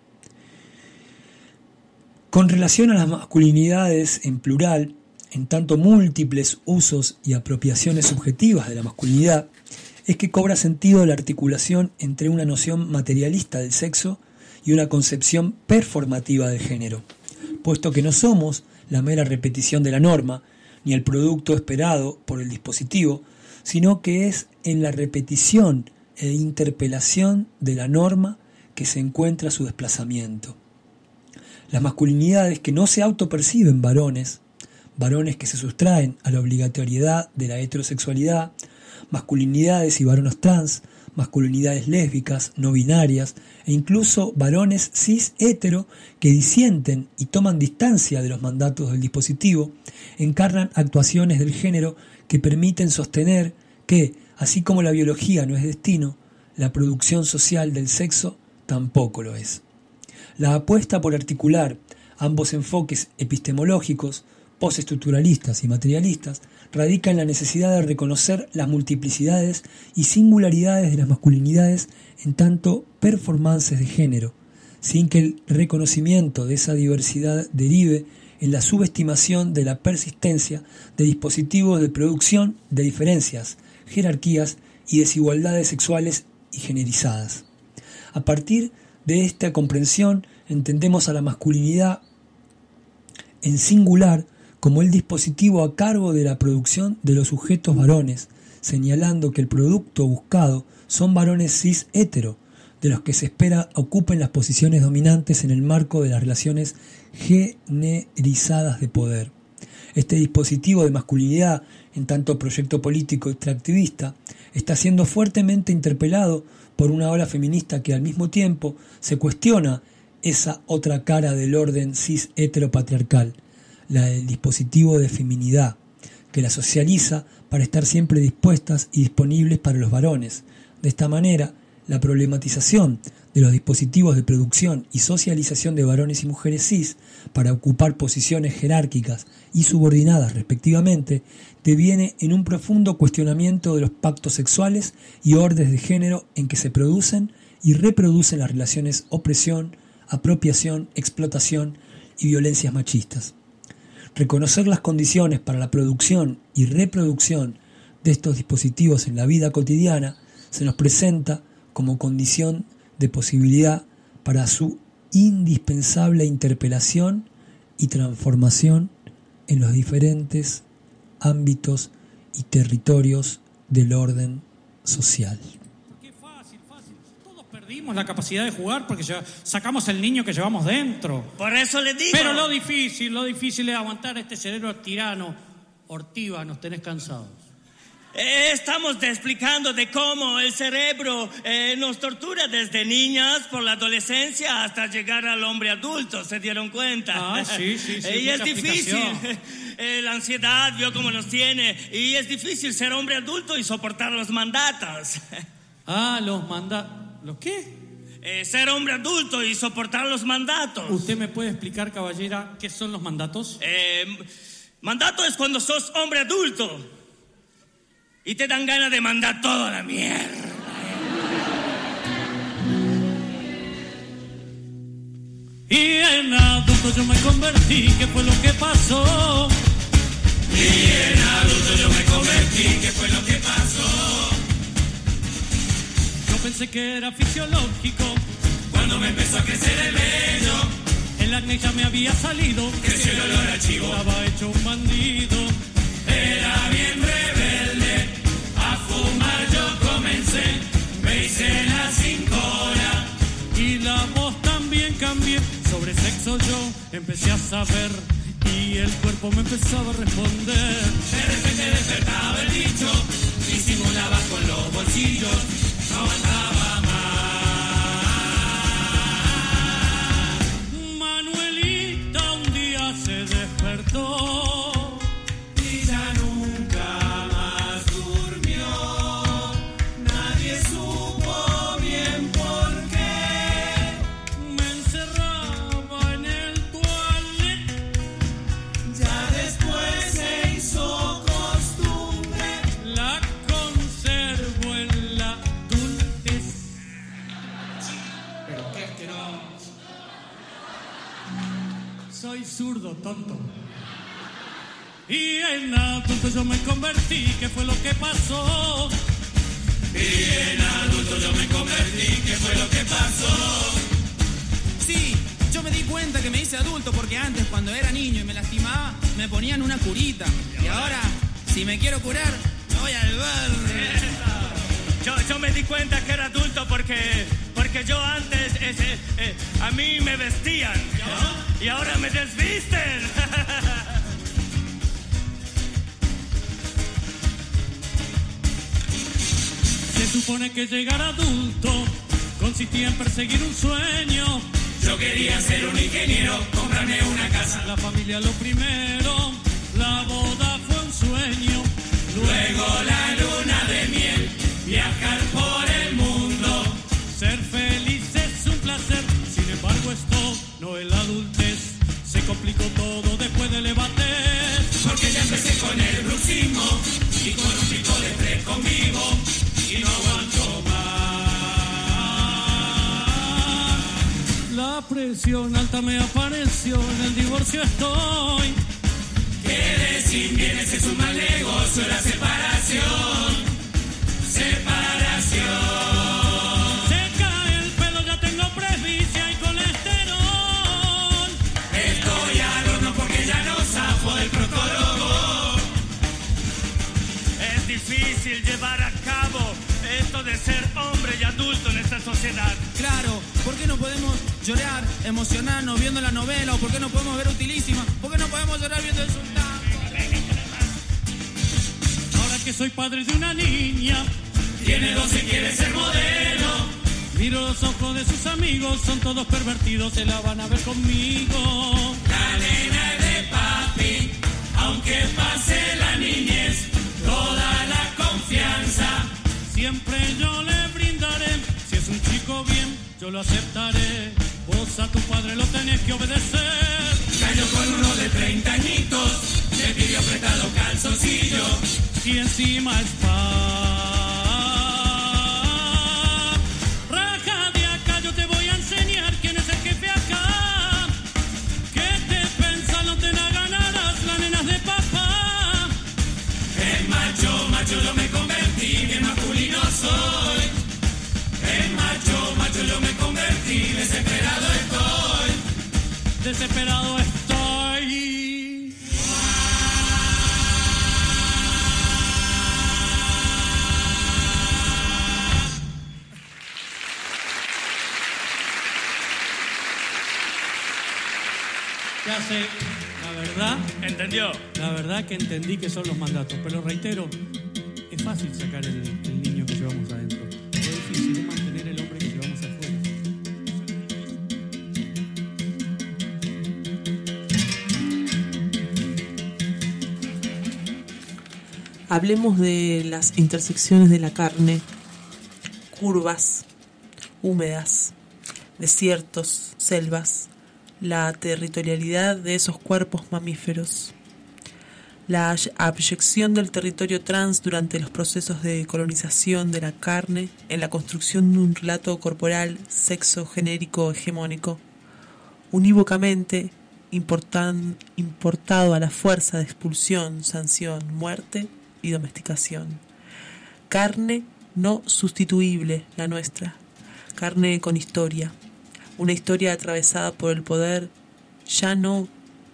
Con relación a las masculinidades en plural, en tanto múltiples usos y apropiaciones subjetivas de la masculinidad, es que cobra sentido la articulación entre una noción materialista del sexo y una concepción performativa del género, puesto que no somos la mera repetición de la norma, ni el producto esperado por el dispositivo, sino que es en la repetición e interpelación de la norma que se encuentra su desplazamiento. Las masculinidades que no se autoperciben varones varones que se sustraen a la obligatoriedad de la heterosexualidad, masculinidades y varones trans, masculinidades lésbicas, no binarias e incluso varones cis hetero que disienten y toman distancia de los mandatos del dispositivo, encarnan actuaciones del género que permiten sostener que, así como la biología no es destino, la producción social del sexo tampoco lo es. La apuesta por articular ambos enfoques epistemológicos, postestructuralistas y materialistas, radica en la necesidad de reconocer las multiplicidades y singularidades de las masculinidades en tanto performances de género, sin que el reconocimiento de esa diversidad derive en la subestimación de la persistencia de dispositivos de producción de diferencias, jerarquías y desigualdades sexuales y generizadas. A partir de esta comprensión entendemos a la masculinidad en singular como el dispositivo a cargo de la producción de los sujetos varones, señalando que el producto buscado son varones cis hetero, de los que se espera ocupen las posiciones dominantes en el marco de las relaciones generizadas de poder. Este dispositivo de masculinidad, en tanto proyecto político extractivista, está siendo fuertemente interpelado por una ola feminista que al mismo tiempo se cuestiona esa otra cara del orden cis heteropatriarcal, la del dispositivo de feminidad, que la socializa para estar siempre dispuestas y disponibles para los varones. De esta manera, la problematización de los dispositivos de producción y socialización de varones y mujeres cis para ocupar posiciones jerárquicas y subordinadas respectivamente deviene en un profundo cuestionamiento de los pactos sexuales y órdenes de género en que se producen y reproducen las relaciones opresión, apropiación, explotación y violencias machistas. Reconocer las condiciones para la producción y reproducción de estos dispositivos en la vida cotidiana se nos presenta como condición de posibilidad para su indispensable interpelación y transformación en los diferentes ámbitos y territorios del orden social. Qué fácil. Todos perdimos la capacidad de jugar porque ya sacamos el niño que llevamos dentro. Por eso les digo. Pero lo difícil es aguantar este cerebro tirano. Ortiva, nos tenés cansados. Estamos explicando de cómo el cerebro nos tortura desde niñas por la adolescencia hasta llegar al hombre adulto, ¿se dieron cuenta? Ah, sí. Y es difícil. La ansiedad vio cómo nos tiene. Y es difícil ser hombre adulto y soportar los mandatos. Los mandatos. ¿Los qué? Ser hombre adulto y soportar los mandatos. ¿Usted me puede explicar, caballera, qué son los mandatos? Mandato es cuando sos hombre adulto y te dan ganas de mandar todo a la mierda. Y en adulto yo me convertí, ¿qué fue lo que pasó? Y en adulto yo me convertí, ¿qué fue lo que pasó? Yo pensé que era fisiológico cuando me empezó a crecer el vello. El acné ya me había salido, creció el olor a chivo, estaba hecho un bandido. Era bien rebelde, a fumar yo comencé, me hice la cincona. Y la voz también cambié, sobre sexo yo empecé a saber y el cuerpo me empezaba a responder. De repente despertaba el dicho, disimulaba con los bolsillos, no aguantaba más. Manuelita un día se despertó y ya nunca más durmió. Nadie supo bien por qué. Me encerraba en el toilet. Ya después se hizo costumbre. La conservo en la adultez. Pero qué asqueroso. Soy zurdo, tonto. Y en adulto yo me convertí, ¿qué fue lo que pasó? Y en adulto yo me convertí, ¿qué fue lo que pasó? Sí, yo me di cuenta que me hice adulto porque antes cuando era niño y me lastimaba me ponían una curita. Y ahora, si me quiero curar, me voy al bar. Yo me di cuenta que era adulto porque yo antes a mí me vestían y ahora me desvisten. supone que llegar adulto consistía en perseguir un sueño. Yo quería ser un ingeniero, comprarme una casa. La familia lo primero, la boda fue un sueño. Luego la luna de miel, viajar por el mundo. Ser feliz es un placer, sin embargo esto no es la adultez. Se complicó todo después del evatez. Porque ya empecé con el bruxismo y con un pico de estrés conmigo y no aguanto más. La presión alta me apareció, en el divorcio estoy. Que de sin bienes es un mal negocio, la separación. Separación. Difícil llevar a cabo esto de ser hombre y adulto en esta sociedad. Claro, ¿por qué no podemos llorar, emocionarnos viendo la novela? ¿O por qué no podemos ver Utilísima? ¿Por qué no podemos llorar viendo el Sultán? Ahora que soy padre de una niña, tiene 12 y quiere ser modelo. Miro los ojos de sus amigos, son todos pervertidos, se la van a ver conmigo. La nena es de papi, aunque pase la niñez. Toda la confianza siempre yo le brindaré. Si es un chico bien, yo lo aceptaré. Vos a tu padre lo tenés que obedecer. Cayó con uno de 30 añitos, le pidió prestado calzoncillo. Si encima es raja de acá, yo te voy a enseñar quién es el jefe acá. ¿Qué te pensás? No te la ganarás, las nenas de papá. Macho, yo me convertí, bien masculino soy. En macho, yo me convertí, desesperado estoy. Desesperado estoy. Ya sé, la verdad. ¿Entendió? La verdad que entendí que son los mandatos, pero reitero, es fácil sacar el niño que llevamos adentro. Lo difícil es mantener el hombre que llevamos afuera. Hablemos de las intersecciones de la carne, curvas, húmedas, desiertos, selvas, la territorialidad de esos cuerpos mamíferos, la abyección del territorio trans durante los procesos de colonización de la carne en la construcción de un relato corporal sexo genérico hegemónico, unívocamente importado a la fuerza de expulsión, sanción, muerte y domesticación. Carne no sustituible la nuestra, carne con historia, una historia atravesada por el poder ya no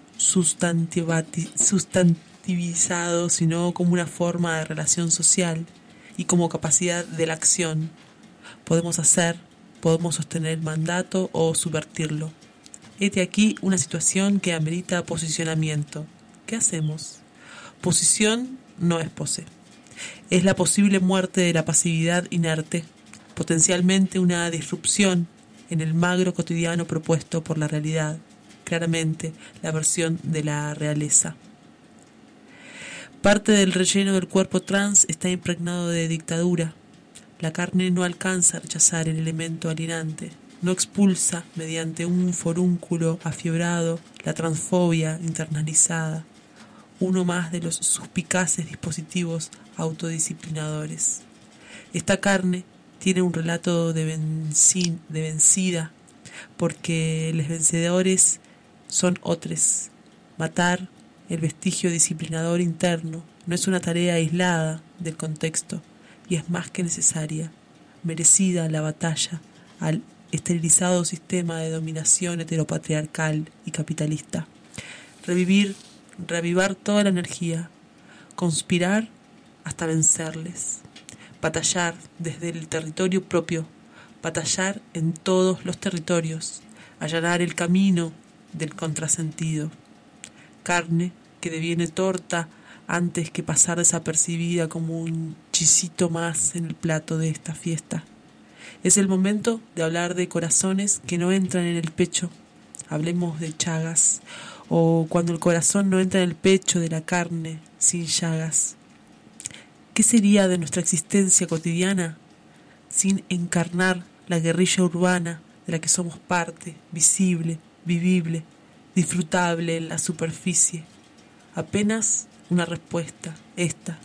sustantivizado, sino como una forma de relación social y como capacidad de la acción. Podemos hacer, podemos sostener el mandato o subvertirlo. Hete aquí una situación que amerita posicionamiento. ¿Qué hacemos? Posición no es pose. Es la posible muerte de la pasividad inerte, potencialmente una disrupción en el magro cotidiano propuesto por la realidad, claramente la versión de la realeza. Parte del relleno del cuerpo trans está impregnado de dictadura. La carne no alcanza a rechazar el elemento alienante, no expulsa mediante un forúnculo afiebrado la transfobia internalizada, uno más de los suspicaces dispositivos autodisciplinadores. Esta carne tiene un relato de vencida, porque los vencedores son otros. Matar el vestigio disciplinador interno no es una tarea aislada del contexto y es más que necesaria, merecida la batalla al esterilizado sistema de dominación heteropatriarcal y capitalista. Reavivar toda la energía, conspirar hasta vencerles, batallar desde el territorio propio, batallar en todos los territorios, allanar el camino del contrasentido. Carne que deviene torta antes que pasar desapercibida como un chisito más en el plato de esta fiesta. Es el momento de hablar de corazones que no entran en el pecho. Hablemos de Chagas, o cuando el corazón no entra en el pecho de la carne sin llagas. ¿Qué sería de nuestra existencia cotidiana sin encarnar la guerrilla urbana de la que somos parte, visible, vivible, disfrutable en la superficie? Apenas una respuesta, esta.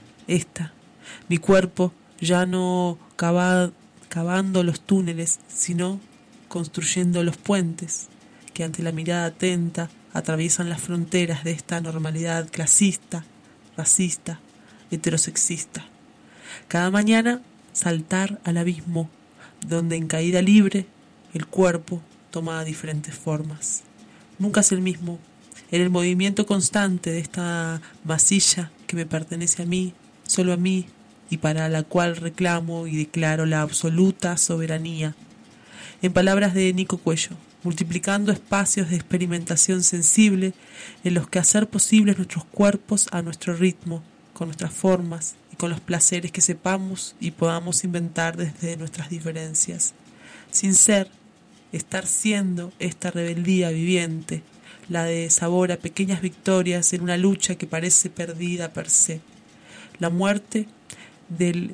Mi cuerpo ya no cavando los túneles, sino construyendo los puentes que ante la mirada atenta atraviesan las fronteras de esta normalidad clasista, racista, heterosexista. Cada mañana saltar al abismo, donde en caída libre el cuerpo toma diferentes formas. Nunca es el mismo. En el movimiento constante de esta masilla que me pertenece a mí, solo a mí, y para la cual reclamo y declaro la absoluta soberanía. En palabras de Nico Cuello, multiplicando espacios de experimentación sensible en los que hacer posibles nuestros cuerpos a nuestro ritmo, con nuestras formas y con los placeres que sepamos y podamos inventar desde nuestras diferencias. Sin ser, estar siendo esta rebeldía viviente, la de sabor a pequeñas victorias en una lucha que parece perdida per se. La muerte del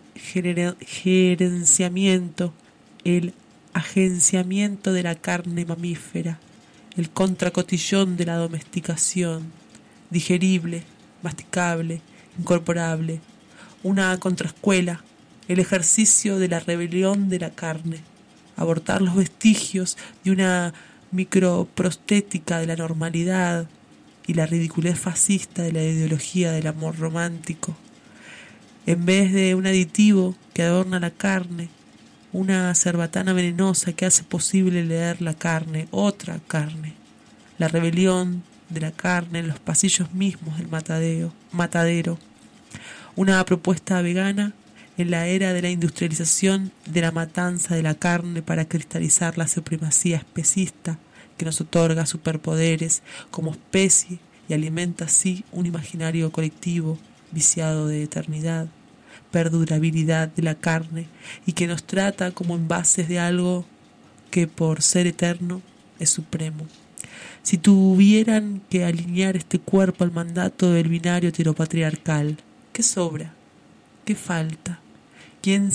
gerenciamiento, el agenciamiento de la carne mamífera, el contracotillón de la domesticación, digerible, masticable, incorporable, una contraescuela, el ejercicio de la rebelión de la carne, abortar los vestigios de una microprostética de la normalidad y la ridiculez fascista de la ideología del amor romántico. En vez de un aditivo que adorna la carne, una cerbatana venenosa que hace posible leer la carne, otra carne, la rebelión de la carne en los pasillos mismos del matadero, una propuesta vegana en la era de la industrialización de la matanza de la carne para cristalizar la supremacía especista que nos otorga superpoderes como especie y alimenta así un imaginario colectivo viciado de eternidad, perdurabilidad de la carne y que nos trata como envases de algo que por ser eterno es supremo. Si tuvieran que alinear este cuerpo al mandato del binario heteropatriarcal, ¿qué sobra? ¿Qué falta? ¿Quién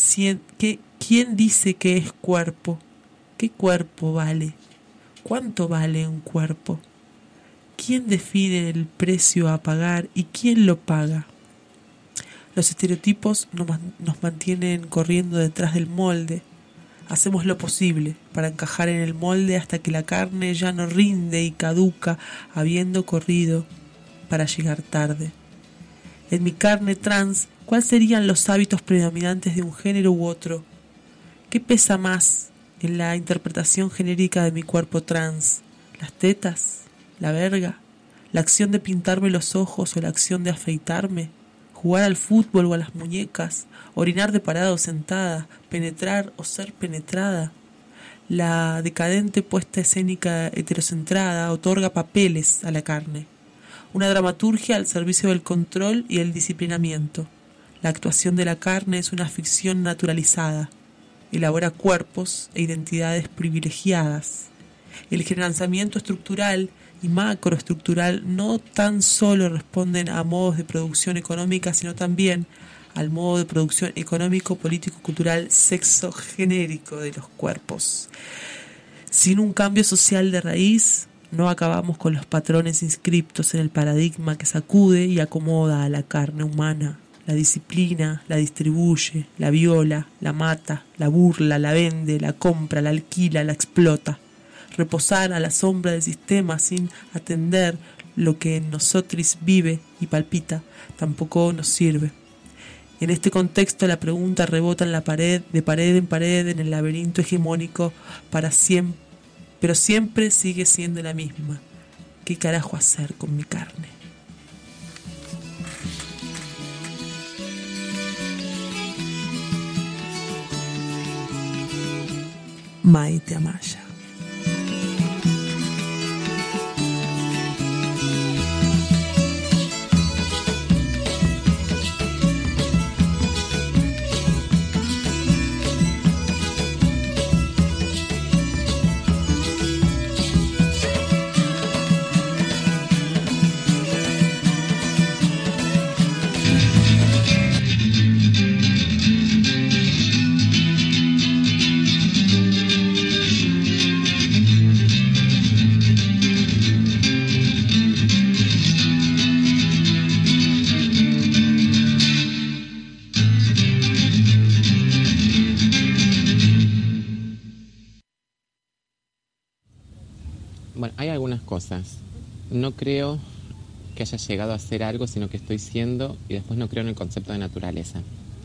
dice que es cuerpo? ¿Qué cuerpo vale? ¿Cuánto vale un cuerpo? ¿Quién define el precio a pagar y quién lo paga? Los estereotipos nos mantienen corriendo detrás del molde. Hacemos lo posible para encajar en el molde hasta que la carne ya no rinde y caduca, habiendo corrido para llegar tarde. En mi carne trans, ¿cuáles serían los hábitos predominantes de un género u otro? ¿Qué pesa más en la interpretación genérica de mi cuerpo trans? ¿Las tetas? ¿La verga? ¿La acción de pintarme los ojos o la acción de afeitarme? ¿Jugar al fútbol o a las muñecas? ¿Orinar de parada o sentada? ¿Penetrar o ser penetrada? La decadente puesta escénica heterocentrada otorga papeles a la carne. Una dramaturgia al servicio del control y el disciplinamiento. La actuación de la carne es una ficción naturalizada. Elabora cuerpos e identidades privilegiadas. El relanzamiento estructural y macroestructural no tan solo responden a modos de producción económica, sino también al modo de producción económico, político, cultural, sexogenérico de los cuerpos. Sin un cambio social de raíz, no acabamos con los patrones inscriptos en el paradigma que sacude y acomoda a la carne humana. La disciplina, la distribuye, la viola, la mata, la burla, la vende, la compra, la alquila, la explota. Reposar a la sombra del sistema sin atender lo que en nosotros vive y palpita tampoco nos sirve. En este contexto la pregunta rebota en la pared, de pared en pared, en el laberinto hegemónico para siempre, pero siempre sigue siendo la misma. ¿Qué carajo hacer con mi carne? Maite Amaya. Bueno, hay algunas cosas. No creo que haya llegado a ser algo, sino que estoy siendo, y después no creo en el concepto de naturaleza.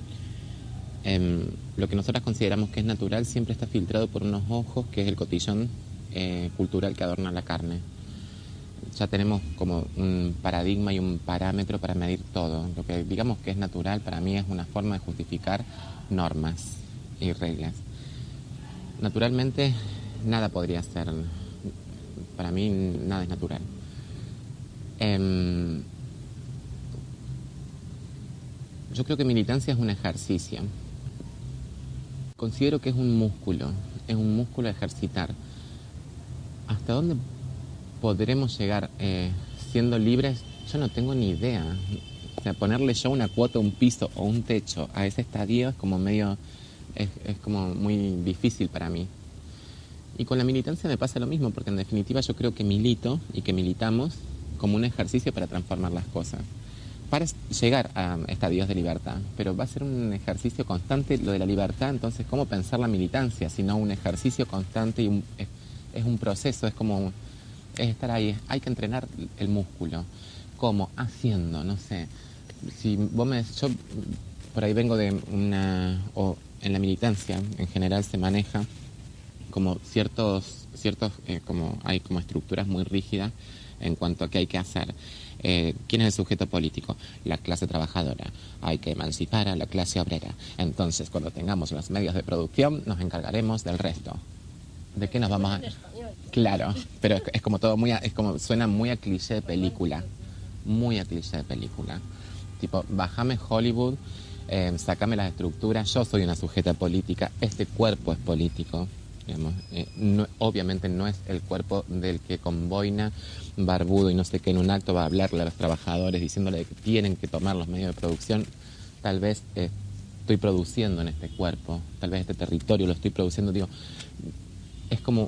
Lo que nosotras consideramos que es natural siempre está filtrado por unos ojos, que es el cotillón cultural que adorna la carne. Ya tenemos como un paradigma y un parámetro para medir todo. Lo que digamos que es natural para mí es una forma de justificar normas y reglas. Naturalmente nada podría ser, para mí nada es natural. Yo creo que militancia es un ejercicio. Considero que es un músculo a ejercitar. ¿Hasta dónde podremos llegar siendo libres? Yo no tengo ni idea. O sea, ponerle yo una cuota, un piso o un techo a ese estadio es como medio, es como muy difícil para mí. Y con la militancia me pasa lo mismo, porque en definitiva yo creo que milito y que militamos como un ejercicio para transformar las cosas, para llegar a estadios de libertad. Pero va a ser un ejercicio constante lo de la libertad, entonces ¿cómo pensar la militancia? Sino un ejercicio constante y es un proceso, es estar ahí, hay que entrenar el músculo. ¿Cómo? Haciendo, no sé. Si vos yo por ahí vengo de o en la militancia en general se maneja como ciertos como hay como estructuras muy rígidas en cuanto a qué hay que hacer. ¿Quién es el sujeto político? La clase trabajadora. Hay que emancipar a la clase obrera. Entonces, cuando tengamos los medios de producción, nos encargaremos del resto. ¿De qué nos vamos a...? Claro, pero es como todo suena muy a cliché de película. Muy a cliché de película. Tipo, bájame Hollywood, sácame las estructuras, yo soy una sujeta política, este cuerpo es político. Digamos, obviamente no es el cuerpo del que con boina, barbudo y no sé qué en un acto va a hablarle a los trabajadores diciéndole que tienen que tomar los medios de producción. Tal vez estoy produciendo en este cuerpo, tal vez este territorio lo estoy produciendo, digo, es como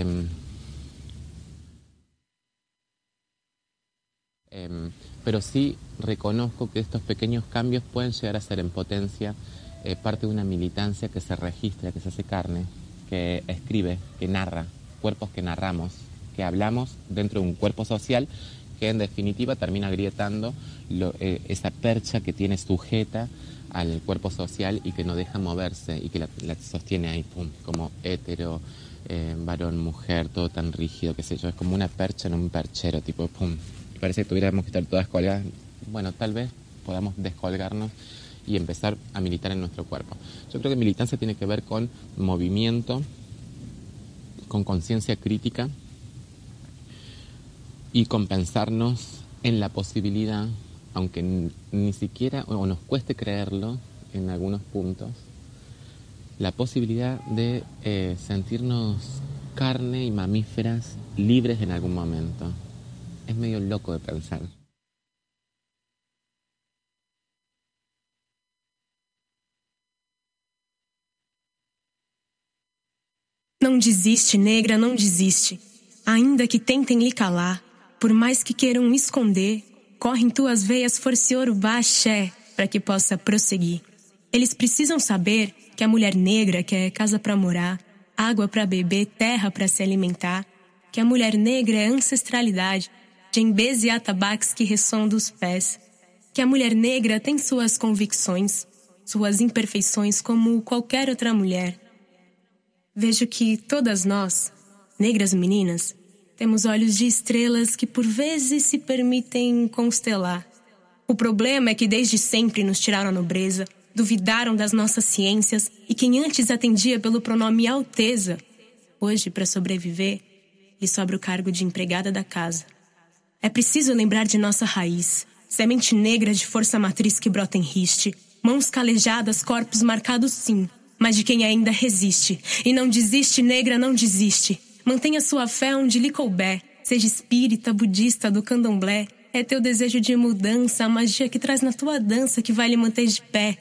pero sí reconozco que estos pequeños cambios pueden llegar a ser en potencia parte de una militancia que se registra, que se hace carne, que escribe, que narra, cuerpos que narramos, que hablamos dentro de un cuerpo social que en definitiva termina agrietando esa percha que tiene sujeta al cuerpo social y que no deja moverse y que la sostiene ahí, pum, como hétero, varón, mujer, todo tan rígido, qué sé yo, es como una percha en un perchero, tipo, pum, parece que tuviéramos que estar todas colgadas. Bueno, tal vez podamos descolgarnos y empezar a militar en nuestro cuerpo. Yo creo que militancia tiene que ver con movimiento, con conciencia crítica y con pensarnos en la posibilidad, aunque ni siquiera o nos cueste creerlo en algunos puntos, la posibilidad de sentirnos carne y mamíferas libres en algún momento. Es medio loco de pensar. Não desiste, negra, não desiste. Ainda que tentem lhe calar, por mais que queiram esconder, corre em tuas veias força Yorubá axé, para que possa prosseguir. Eles precisam saber que a mulher negra quer casa para morar, água para beber, terra para se alimentar, que a mulher negra é ancestralidade, djembês e atabaques que ressoam dos pés, que a mulher negra tem suas convicções, suas imperfeições como qualquer outra mulher. Vejo que todas nós, negras meninas, temos olhos de estrelas que por vezes se permitem constelar. O problema é que desde sempre nos tiraram a nobreza, duvidaram das nossas ciências e quem antes atendia pelo pronome Alteza, hoje, para sobreviver, lhe sobra o cargo de empregada da casa. É preciso lembrar de nossa raiz, semente negra de força matriz que brota em riste, mãos calejadas, corpos marcados sim, mas de quem ainda resiste. E não desiste, negra, não desiste. Mantenha sua fé onde lhe couber. Seja espírita, budista, do candomblé. É teu desejo de mudança, a magia que traz na tua dança que vai lhe manter de pé.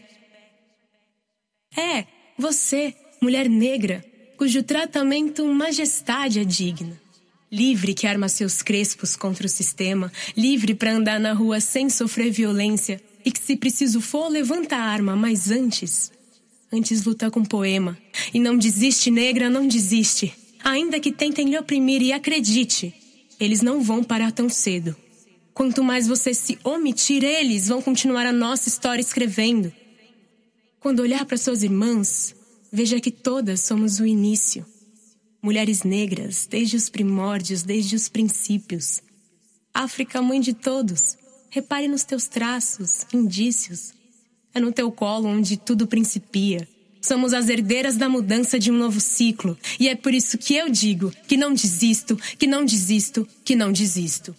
É, você, mulher negra, cujo tratamento majestade é digna. Livre que arma seus crespos contra o sistema. Livre pra andar na rua sem sofrer violência. E que se preciso for, levanta a arma, mas antes luta com poema. E não desiste, negra, não desiste. Ainda que tentem lhe oprimir, e acredite, eles não vão parar tão cedo. Quanto mais você se omitir, eles vão continuar a nossa história escrevendo. Quando olhar para suas irmãs, veja que todas somos o início. Mulheres negras, desde os primórdios, desde os princípios. África, mãe de todos, repare nos teus traços, indícios. É no teu colo onde tudo principia. Somos as herdeiras da mudança de um novo ciclo. E é por isso que eu digo que não desisto, que não desisto, que não desisto.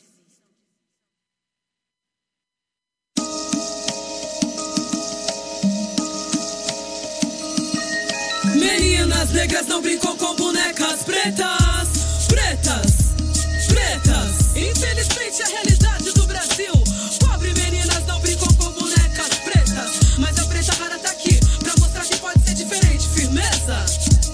Meninas negras não brincam com bonecas pretas. Pretas, pretas. Infelizmente a realidade do Brasil. Pobre meninas não brincam com bonecas pretas. Mas a preta rara tá aqui pra mostrar que pode ser diferente. Firmeza.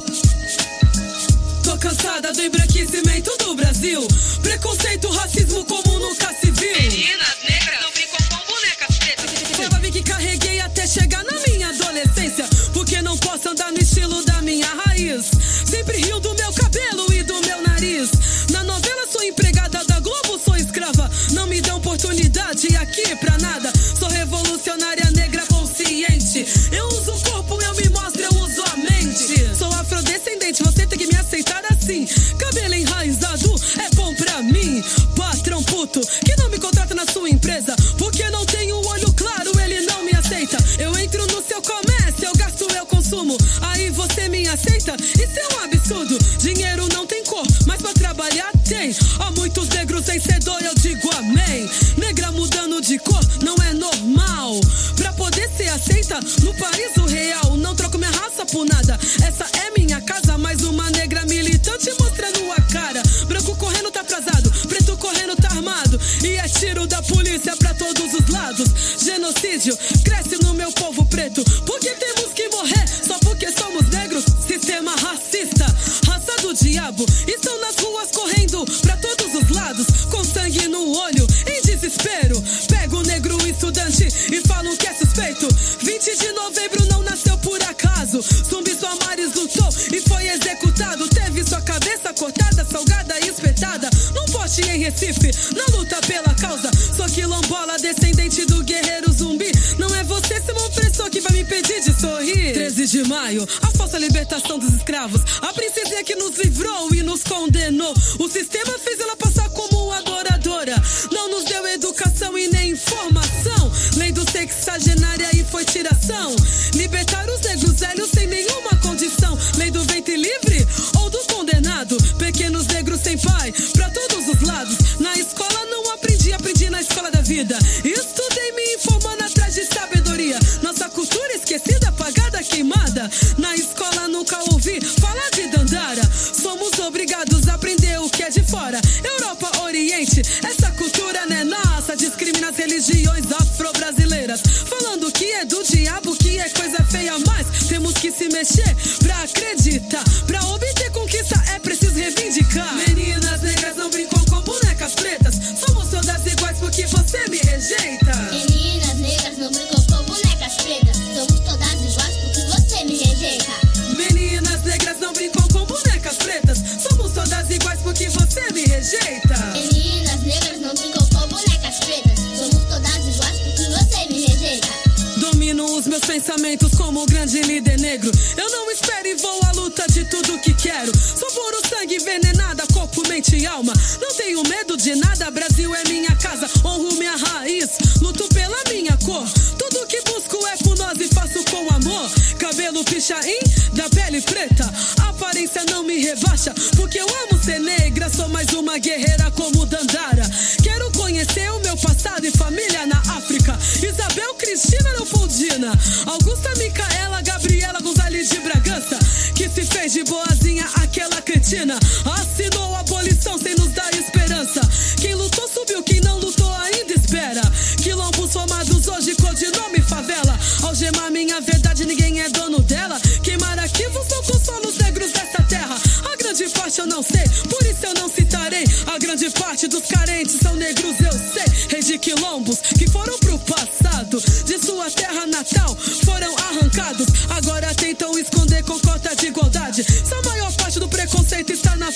Tô cansada do embranquecimento do Brasil. Preconceito, racismo como nunca se viu. Meninas negras não brincam com bonecas pretas. Prova vi que carreguei até chegar na minha adolescência. Porque não posso andar no estilo da minha raiz. Sempre rio do meu cabelo e do meu nariz. Na novela sou empregada da Globo, sou escrava. Não me dão oportunidade aqui pra nada. Sou revolucionária negra consciente. Eu uso o corpo, eu me mostro, eu uso a mente. Sou afrodescendente, você tem que me aceitar assim. Cabelo enraizado é bom pra mim. Patrão puto, que não me contrata na sua empresa. Porque não tenho olho claro, ele não me aceita. Eu entro no seu comércio, eu gasto, eu consumo. Aí você me aceita? Isso é um absurdo. Dinheiro não tem cor, mas pra trabalhar tem. Há muitos negros em sedor, eu digo amém. Negra mudando de cor não é normal. Pra poder ser aceita no paraíso real. Não troco minha raça por nada. Essa é minha casa, mais uma negra militante mostrando a cara. Branco correndo tá atrasado, preto correndo tá armado. E é tiro da polícia pra todos os lados. Genocídio cresce no meu povo preto. Porque temos que morrer só porque somos negros. Sistema racista, raça do diabo. Estão nas ruas correndo pra todos os lados. Com sangue no olho, em desespero. Pego o negro estudante e falo que é suspeito. 20 de novembro não nasceu por acaso. Zumbi Soares lutou e foi executado. Teve sua cabeça cortada, salgada e espetada num poste em Recife, na luta pela causa. Sou quilombola, descendente do guerreiro zumbi. Não é você, seu opressor, que vai me impedir de sorrir. 13 de maio, a falsa libertação dos escravos. A princesinha que nos livrou e nos condenou. O sistema fez ela passar como adoradora. Não nos deu educação e nem informação. Lei do sexagenária e foi tiração. Libertar os negros velhos sem nenhuma condição. Lei do ventre livre ou do condenado. Pequenos negros sem pai, pra todos os lados. Na escola não aprendi, aprendi na escola da vida. Estudei me informando atrás de sabedoria. Nossa cultura esquecida, apagada, queimada. Na escola nunca ouvi falar de Dandara. Somos obrigados a aprender o que é de fora. Europa, Oriente, essa cultura não é nossa. Discrimina as religiões afro-brasileiras. Falando que é do diabo, que é coisa feia. Mas temos que se mexer pra acreditar. Pra obter conquista é preciso reivindicar. Meninas negras não brincam com bonecas pretas. Somos todas iguais porque você me rejeita. Meninas negras não brincam com bonecas pretas. Somos todas iguais porque você me rejeita. Meninas negras não brincam com bonecas pretas. Somos todas iguais porque você me rejeita. Meninas negras não brincam com bonecas pretas. Somos todas iguais porque você me rejeita. Domino os meus pensamentos como grande líder negro. Eu não espero e vou à luta de tudo que quero. Sou puro sangue envenenada, corpo, mente e alma. Não tenho medo de nada, Brasil é minha casa. Honro minha raiz, luto pela minha cor. Tudo que busco é por nós e faço com amor. Cabelo pichain, da pele preta. Aparência não me rebaixa, porque eu amo ser negra. Sou mais uma guerreira como Dandara. Quero conhecer o meu passado e família na África. Isabel Cristina Leopoldina, Augusta Micaela, Gabriela Gonzalez de Bragança, que se fez de boazinha aquela cretina. Assinou a abolição sem nos dar esperança. Quem lutou subiu, quem não lutou ainda espera. Quilombos formados hoje, codinome favela. Algemar minha verdade, ninguém é dono dela. Queimar arquivos não consola os negros dessa terra. A grande parte eu não sei, por isso eu não citarei. A grande parte dos carentes são negros, eu sei. Reis de quilombos que foram pro passado, de sua terra natal foram arrancados. Agora tentam esconder com cota de igualdade. Se a maior parte do preconceito está na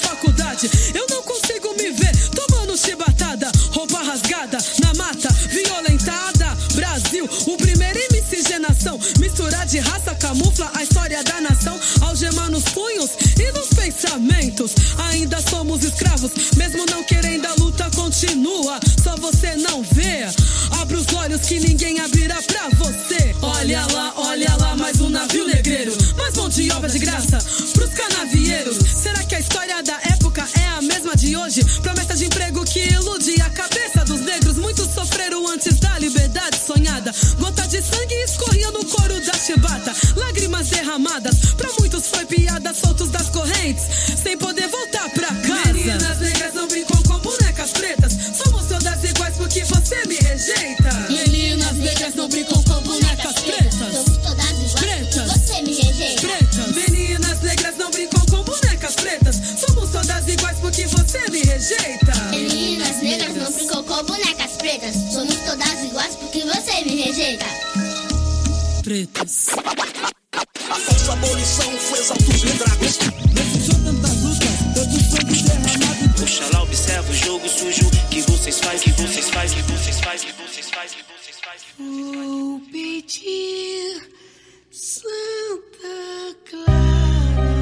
mistura de raça camufla a história da nação, algema nos punhos e nos pensamentos. Ainda somos escravos, mesmo não querendo, a luta continua. Só você não vê. Abre os olhos que ninguém abrirá pra você. Olha lá, mais um navio negreiro, mais mão de obra de graça pros canavieiros. Será que a história da época é a mesma de hoje? Promessa de emprego que ilude a cabeça dos negros. Muitos sofreram antes da liberdade sonhada. Gota de sangue escorria no couro da chibata. Lágrimas derramadas, pra muitos foi piada. Soltos das correntes, sem poder voltar pra casa. Meninas negras não brincam com bonecas pretas. Somos todas iguais porque você me rejeita. Meninas negras não brincam com bonecas pretas. Somos todas iguais pretas. Você me rejeita. Pretas. Meninas negras não brincam com bonecas pretas. Somos todas iguais porque você me rejeita. Meninas negras não brincam com bonecas pretas. Somos todas iguais porque você me rejeita. Pretas. A falsa abolição foi exaltos dragões. Desejou tantas lutas, tanto sangue derramado. Oxalá observa o jogo sujo que vocês fazem. Vou pedir Santa Clara.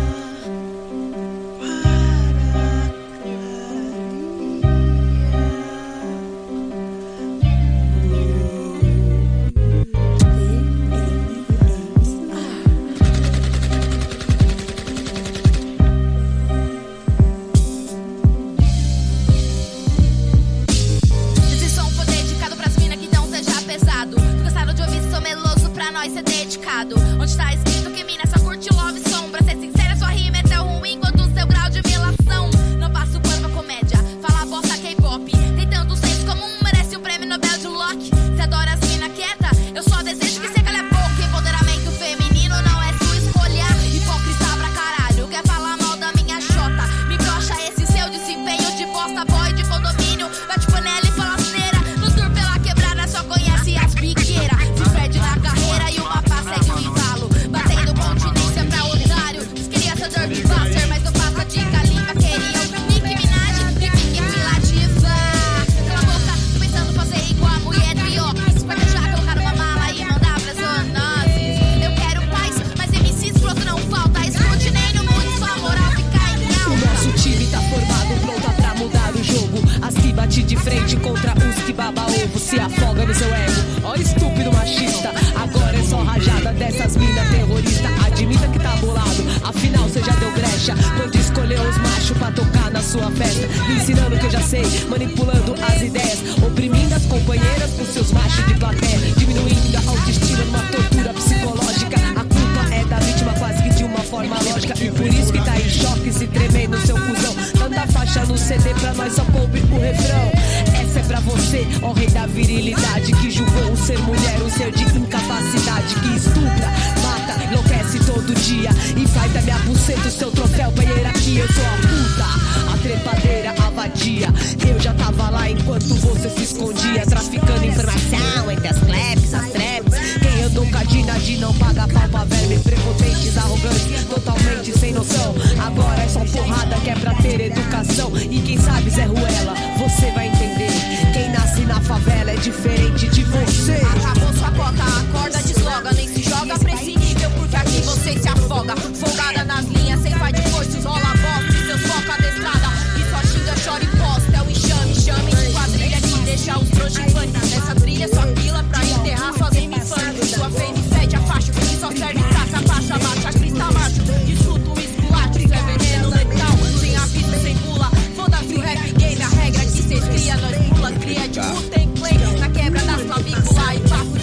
Nós ser dedicado. Onde tá escrito que mina só curte love som. Pra ser sincera, sua rima é tão ruim quanto o seu grau de melação. Não passo pano pra comédia, fala bosta K-pop. Tem tanto senso comum, merece um prêmio Nobel de Locke. Se adora as mina quieta, eu só desejo que você cale a boca. Empoderamento feminino não é sua escolha. Hipócrita pra caralho, quer falar mal da minha xota. Me brocha esse seu desempenho de bosta boy de condomínio. Bate panela e falaceira, no tour pela quebrada só conhece as biqueiras. Se perde na carreira e o mapa segue o embalo. Batendo continência pra otário. Queria ser Dirty Buster, mas não passa de Kalimba. Queria o Nicki Minaj e fique pilativa. Cala a boca, tô pensando fazer igual a mulher do Ioki. Pra deixar colocar uma mala e mandar pras zoonoses. Eu quero paz, mas MC escroto não falta. Escute nem no mundo, só a moral fica em alta. O nosso time tá formado, pronta pra mudar o jogo. As que bate de frente contra os que baba ovo. Se afoga no seu ego, ó estúpido machista. Agora é só rajada dessas mina terrorista. Admita que tá bolado, afinal cê já deu brecha quando escolheu os machos pra tocar na sua festa. Me ensinando que eu já sei, manipulando as ideias, oprimindo as companheiras com seus machos de plateia, diminuindo a autoestima numa tortura psicológica. A culpa é da vítima quase que de uma forma lógica. E por isso que tá em choque, se tremer no seu cuzão. Tanta faixa no CD, pra nós só coube o refrão. Essa é pra você, ó rei da virilidade, que julgou o ser mulher, um ser de incapacidade, que estupra, mata, enlouquece todo dia e faz da minha buceta o seu troféu pra hierarquia. Eu sou a puta, a trepadeira, a vadia. Eu já tava lá enquanto você se escondia, traficando informação entre as plebes, as traps. Quem andou cadinade não paga pau pra verme, prepotentes, arrogantes, totalmente sem noção. Agora é só porrada que é pra ter educação. E quem sabe Zé Ruela, você vai entender. Quem nasce na favela é diferente de você. Acabou sua cota, acorda, desloga. Nem se joga pra esse nível, porque aqui você se afoga. Folgada nas linhas, sem faz de força, rola a bosta e seus foca adestrada. E só xinga, chora e posta. É o enxame, chame de quadrilha que deixa os trouxas em pânico. Nessa trilha só pila pra enterrar suas infâncias. Sua fame fede a faixa, que só serve caça, baixa, baixa, crista macho. Discuto o esculacho, isso é veneno letal. Sem aviso, sem pula. Foda-se o rap game, a regra que cês cria, nós pula, cria de Wu-Tang Clan. Na quebra das clavículas e papo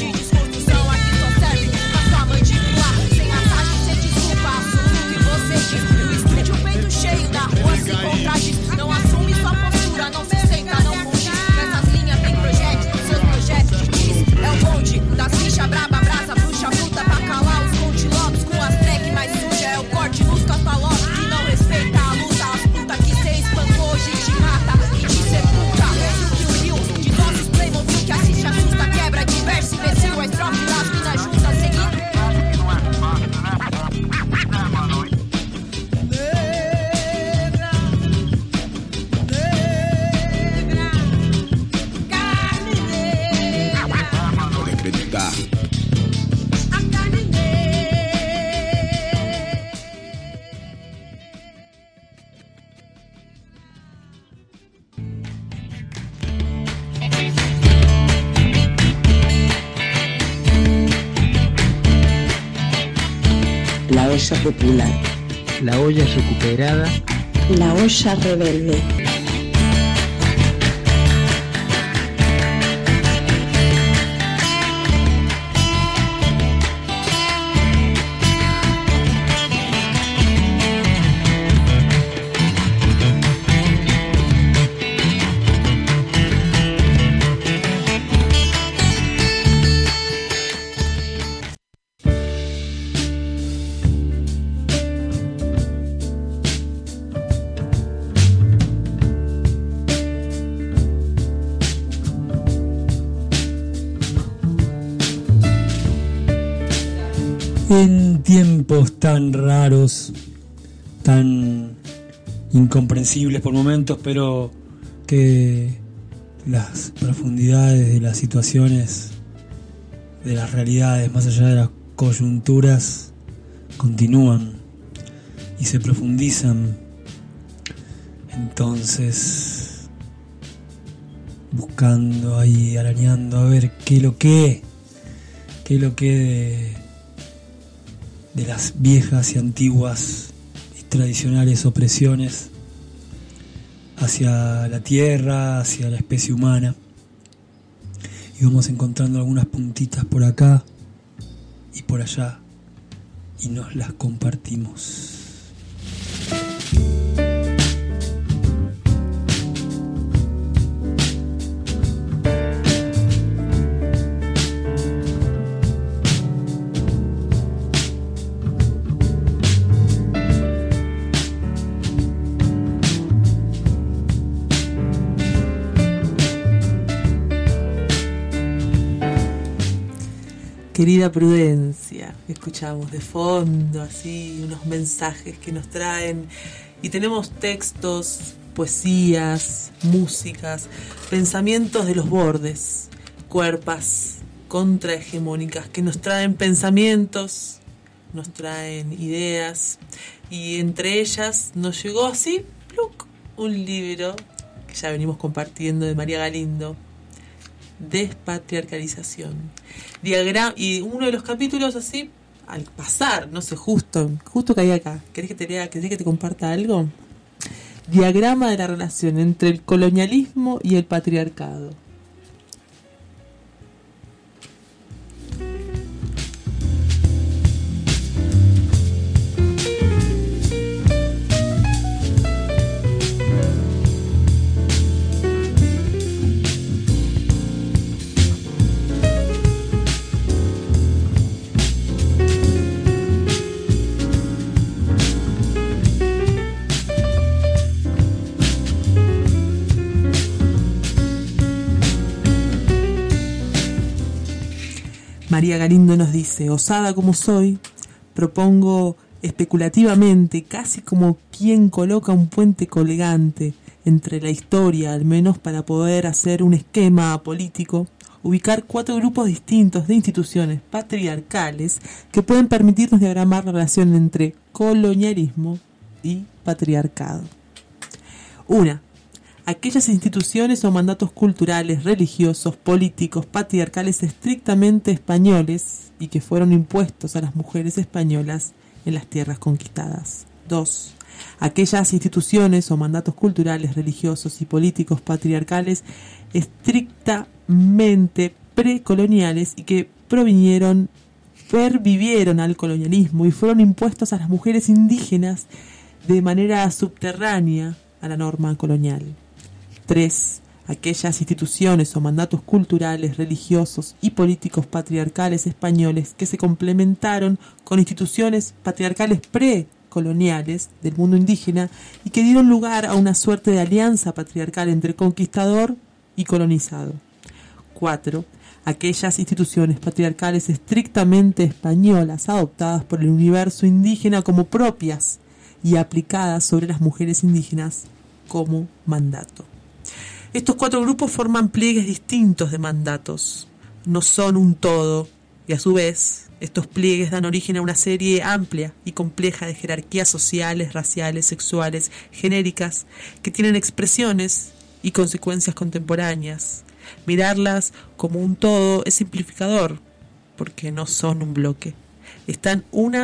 La olla popular. La olla recuperada. La olla rebelde. En tiempos tan raros, tan incomprensibles por momentos, pero que las profundidades de las situaciones, de las realidades, más allá de las coyunturas, continúan y se profundizan. Entonces, buscando ahí, arañando a ver qué es lo que de las viejas y antiguas y tradicionales opresiones hacia la tierra, hacia la especie humana. Y vamos encontrando algunas puntitas por acá y por allá y nos las compartimos. Querida Prudencia, escuchamos de fondo así unos mensajes que nos traen y tenemos textos, poesías, músicas, pensamientos de los bordes, cuerpas contrahegemónicas que nos traen pensamientos, nos traen ideas y entre ellas nos llegó así ¡pluc! Un libro que ya venimos compartiendo de María Galindo, Despatriarcalización. Y uno de los capítulos así, al pasar, no sé, justo caí acá. ¿Querés que te lea, querés que te comparta algo? Diagrama de la relación entre el colonialismo y el patriarcado. María Galindo nos dice: osada como soy, propongo especulativamente, casi como quien coloca un puente colgante entre la historia, al menos para poder hacer un esquema político, ubicar 4 grupos distintos de instituciones patriarcales que pueden permitirnos diagramar la relación entre colonialismo y patriarcado. 1. Aquellas instituciones o mandatos culturales, religiosos, políticos, patriarcales estrictamente españoles y que fueron impuestos a las mujeres españolas en las tierras conquistadas. 2. Aquellas instituciones o mandatos culturales, religiosos y políticos patriarcales estrictamente precoloniales y que pervivieron al colonialismo y fueron impuestos a las mujeres indígenas de manera subterránea a la norma colonial. 3. Aquellas instituciones o mandatos culturales, religiosos y políticos patriarcales españoles que se complementaron con instituciones patriarcales precoloniales del mundo indígena y que dieron lugar a una suerte de alianza patriarcal entre conquistador y colonizado. 4. Aquellas instituciones patriarcales estrictamente españolas adoptadas por el universo indígena como propias y aplicadas sobre las mujeres indígenas como mandato. Estos 4 grupos forman pliegues distintos de mandatos, no son un todo, y a su vez, estos pliegues dan origen a una serie amplia y compleja de jerarquías sociales, raciales, sexuales, genéricas, que tienen expresiones y consecuencias contemporáneas. Mirarlas como un todo es simplificador, porque no son un bloque. Están unas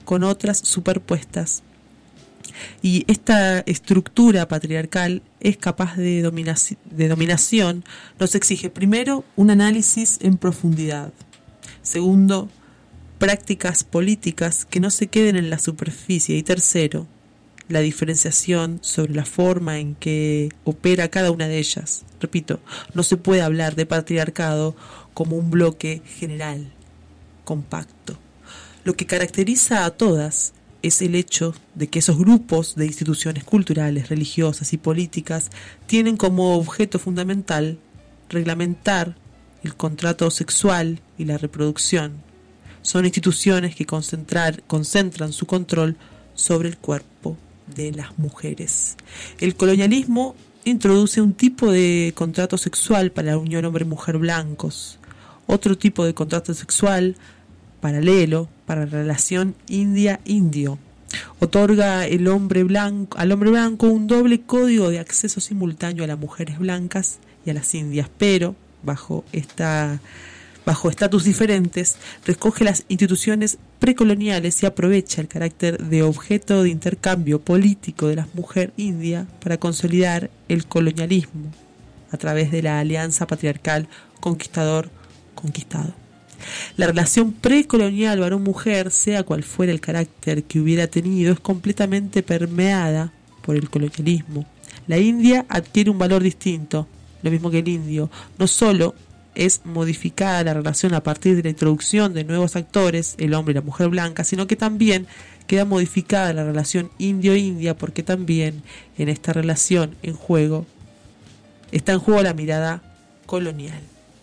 con otras superpuestas. Y esta estructura patriarcal es capaz de dominación, nos exige primero un análisis en profundidad. Segundo, prácticas políticas que no se queden en la superficie. Y tercero, la diferenciación sobre la forma en que opera cada una de ellas. Repito, no se puede hablar de patriarcado como un bloque general, compacto. Lo que caracteriza a todas es el hecho de que esos grupos de instituciones culturales, religiosas y políticas tienen como objeto fundamental reglamentar el contrato sexual y la reproducción. Son instituciones que concentran su control sobre el cuerpo de las mujeres. El colonialismo introduce un tipo de contrato sexual para la unión hombre-mujer blancos, otro tipo de contrato sexual paralelo para la relación india-indio. Otorga al hombre blanco un doble código de acceso simultáneo a las mujeres blancas y a las indias, pero bajo estatus diferentes, recoge las instituciones precoloniales y aprovecha el carácter de objeto de intercambio político de la mujer india para consolidar el colonialismo a través de la alianza patriarcal conquistador-conquistado. La relación precolonial varón-mujer, sea cual fuera el carácter que hubiera tenido, es completamente permeada por el colonialismo. La India adquiere un valor distinto, lo mismo que el indio. No solo es modificada la relación a partir de la introducción de nuevos actores, el hombre y la mujer blanca, sino que también queda modificada la relación indio-india, porque también en esta relación está en juego la mirada colonial.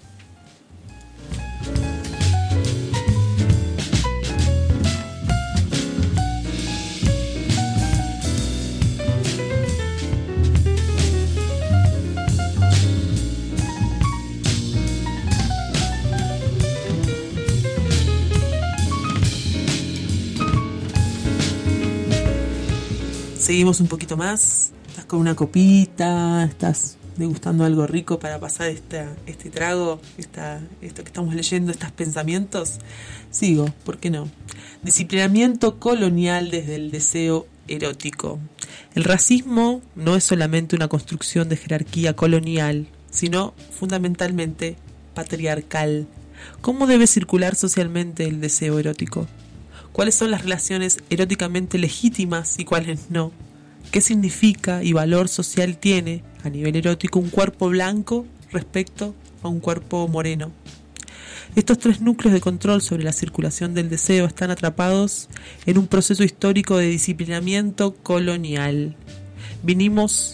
Seguimos un poquito más. Estás con una copita, estás degustando algo rico para pasar este trago, esto que estamos leyendo, estos pensamientos. Sigo, ¿por qué no? Disciplinamiento colonial desde el deseo erótico. El racismo no es solamente una construcción de jerarquía colonial, sino fundamentalmente patriarcal. ¿Cómo debe circular socialmente el deseo erótico? ¿Cuáles son las relaciones eróticamente legítimas y cuáles no? ¿Qué significa y valor social tiene a nivel erótico un cuerpo blanco respecto a un cuerpo moreno? Estos tres núcleos de control sobre la circulación del deseo están atrapados en un proceso histórico de disciplinamiento colonial. Venimos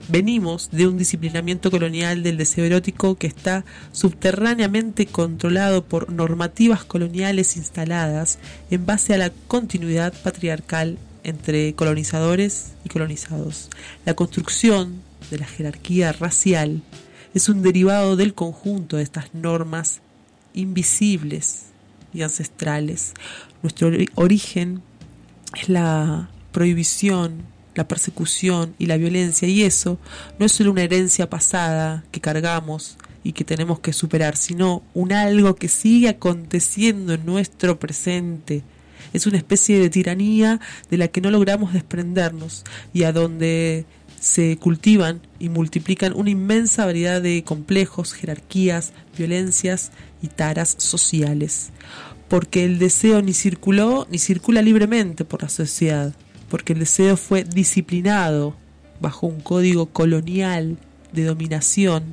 de un disciplinamiento colonial del deseo erótico que está subterráneamente controlado por normativas coloniales instaladas en base a la continuidad patriarcal entre colonizadores y colonizados. La construcción de la jerarquía racial es un derivado del conjunto de estas normas invisibles y ancestrales. Nuestro origen es la prohibición, la persecución y la violencia, y eso no es solo una herencia pasada que cargamos y que tenemos que superar, sino un algo que sigue aconteciendo en nuestro presente. Es una especie de tiranía de la que no logramos desprendernos y a donde se cultivan y multiplican una inmensa variedad de complejos, jerarquías, violencias y taras sociales. Porque el deseo ni circula libremente por la sociedad, porque el deseo fue disciplinado bajo un código colonial de dominación,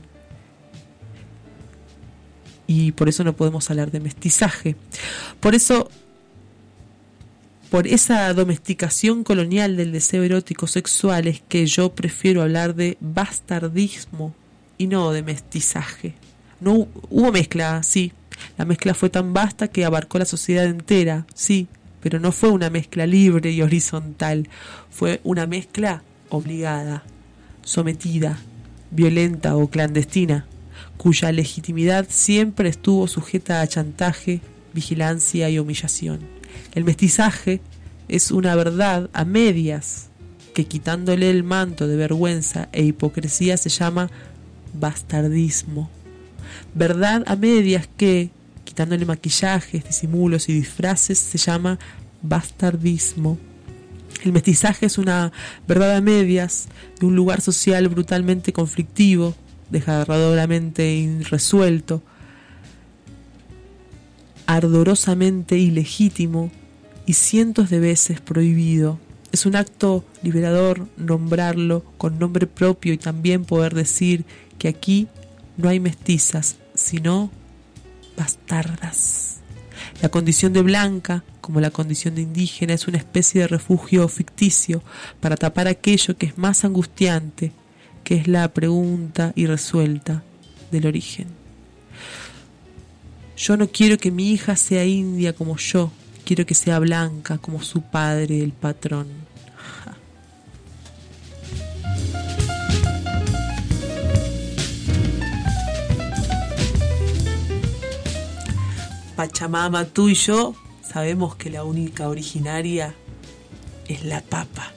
y por eso no podemos hablar de mestizaje. Por esa domesticación colonial del deseo erótico sexual es que yo prefiero hablar de bastardismo y no de mestizaje. No hubo mezcla, sí. La mezcla fue tan vasta que abarcó la sociedad entera, sí, pero no fue una mezcla libre y horizontal. Fue una mezcla obligada, sometida, violenta o clandestina, cuya legitimidad siempre estuvo sujeta a chantaje, vigilancia y humillación. El mestizaje es una verdad a medias que, quitándole el manto de vergüenza e hipocresía, se llama bastardismo. Verdad a medias que, quitándole maquillajes, disimulos y disfraces, se llama bastardismo. El mestizaje es una verdad a medias de un lugar social brutalmente conflictivo, desgarradoramente irresuelto, ardorosamente ilegítimo y cientos de veces prohibido. Es un acto liberador nombrarlo con nombre propio y también poder decir que aquí no hay mestizas, sino bastardas. La condición de blanca, como la condición de indígena, es una especie de refugio ficticio para tapar aquello que es más angustiante, que es la pregunta irresuelta del origen. Yo no quiero que mi hija sea india como yo, quiero que sea blanca como su padre, el patrón. Pachamama, tú y yo sabemos que la única originaria es la papa.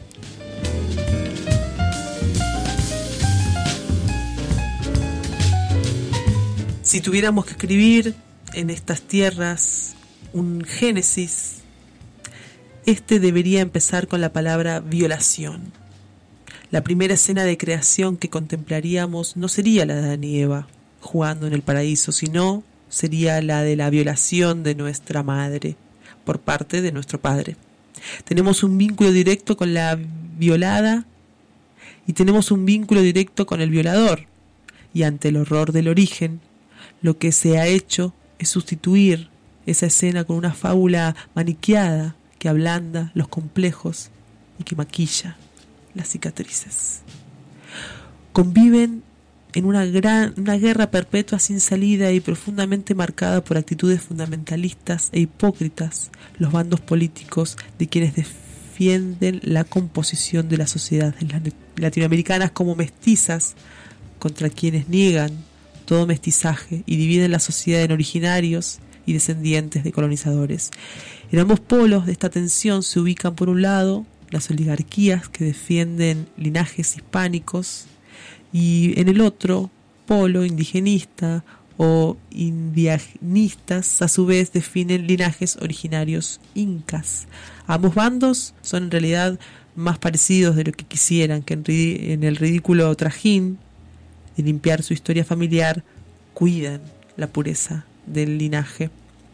Si tuviéramos que escribir en estas tierras un génesis, este debería empezar con la palabra violación. La primera escena de creación que contemplaríamos no sería la de Adán y Eva jugando en el paraíso, sino sería la de la violación de nuestra madre por parte de nuestro padre. Tenemos un vínculo directo con la violada y tenemos un vínculo directo con el violador. Y ante el horror del origen, lo que se ha hecho es sustituir esa escena con una fábula maniqueada que ablanda los complejos y que maquilla las cicatrices. Conviven en una guerra perpetua sin salida y profundamente marcada por actitudes fundamentalistas e hipócritas, los bandos políticos de quienes defienden la composición de las sociedades latinoamericanas como mestizas contra quienes niegan todo mestizaje y dividen la sociedad en originarios y descendientes de colonizadores. En ambos polos de esta tensión se ubican, por un lado, las oligarquías que defienden linajes hispánicos, y en el otro polo indigenista o indianistas a su vez definen linajes originarios incas. Ambos bandos son en realidad más parecidos de lo que quisieran, que en el ridículo trajín de limpiar su historia familiar cuidan la pureza del linaje.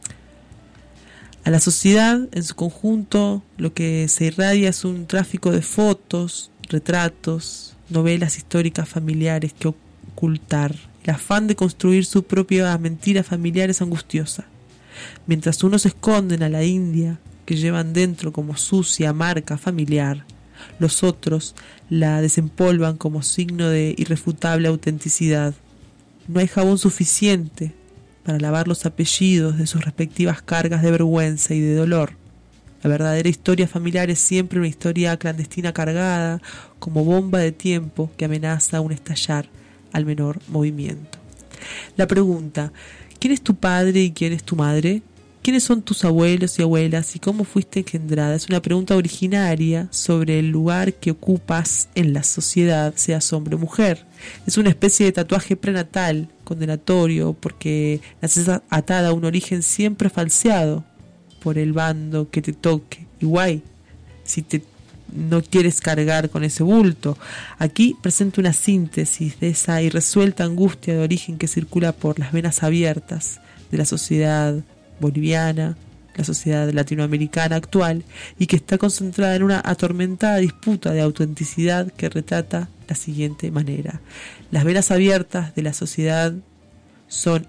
A la sociedad en su conjunto lo que se irradia es un tráfico de fotos, retratos, novelas históricas familiares que ocultar. El afán de construir su propia mentira familiar es angustiosa. Mientras unos esconden a la India que llevan dentro como sucia marca familiar, los otros la desempolvan como signo de irrefutable autenticidad. No hay jabón suficiente para lavar los apellidos de sus respectivas cargas de vergüenza y de dolor. La verdadera historia familiar es siempre una historia clandestina cargada como bomba de tiempo que amenaza a un estallar al menor movimiento. La pregunta, ¿quién es tu padre y quién es tu madre? ¿Quiénes son tus abuelos y abuelas y cómo fuiste engendrada? Es una pregunta originaria sobre el lugar que ocupas en la sociedad, seas hombre o mujer. Es una especie de tatuaje prenatal, condenatorio, porque naces atada a un origen siempre falseado por el bando que te toque. Y guay, si no quieres cargar con ese bulto. Aquí presento una síntesis de esa irresuelta angustia de origen que circula por las venas abiertas de la sociedad boliviana, la sociedad latinoamericana actual, y que está concentrada en una atormentada disputa de autenticidad que retrata la siguiente manera. Las venas abiertas de la sociedad son: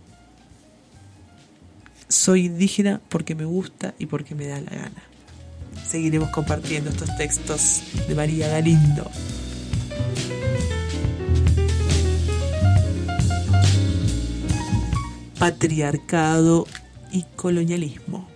soy indígena porque me gusta y porque me da la gana. Seguiremos compartiendo estos textos de María Galindo. Patriarcado y colonialismo.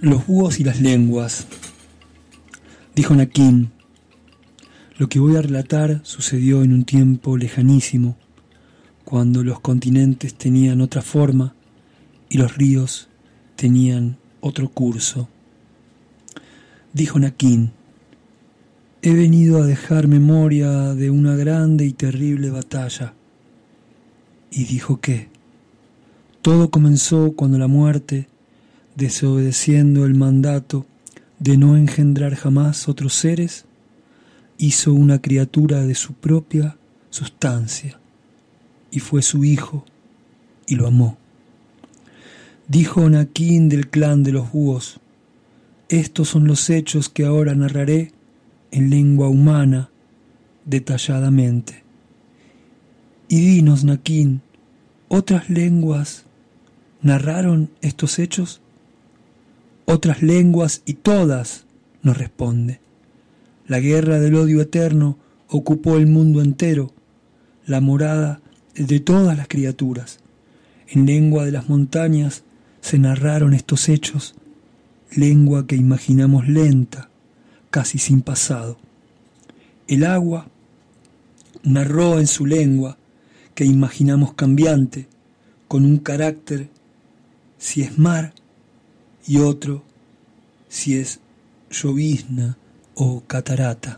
Los búhos y las lenguas. Dijo Nakin: lo que voy a relatar sucedió en un tiempo lejanísimo, cuando los continentes tenían otra forma y los ríos tenían otro curso. Dijo Nakin: he venido a dejar memoria de una grande y terrible batalla. Y dijo que todo comenzó cuando la muerte, desobedeciendo el mandato de no engendrar jamás otros seres, hizo una criatura de su propia sustancia, y fue su hijo, y lo amó. Dijo Nakin del clan de los búhos: estos son los hechos que ahora narraré en lengua humana detalladamente. Y dinos, Nakin, ¿otras lenguas narraron estos hechos? Otras lenguas y todas, nos responde. La guerra del odio eterno ocupó el mundo entero, la morada de todas las criaturas. En lengua de las montañas se narraron estos hechos, lengua que imaginamos lenta, casi sin pasado. El agua narró en su lengua, que imaginamos cambiante, con un carácter si es mar y otro si es llovizna o catarata.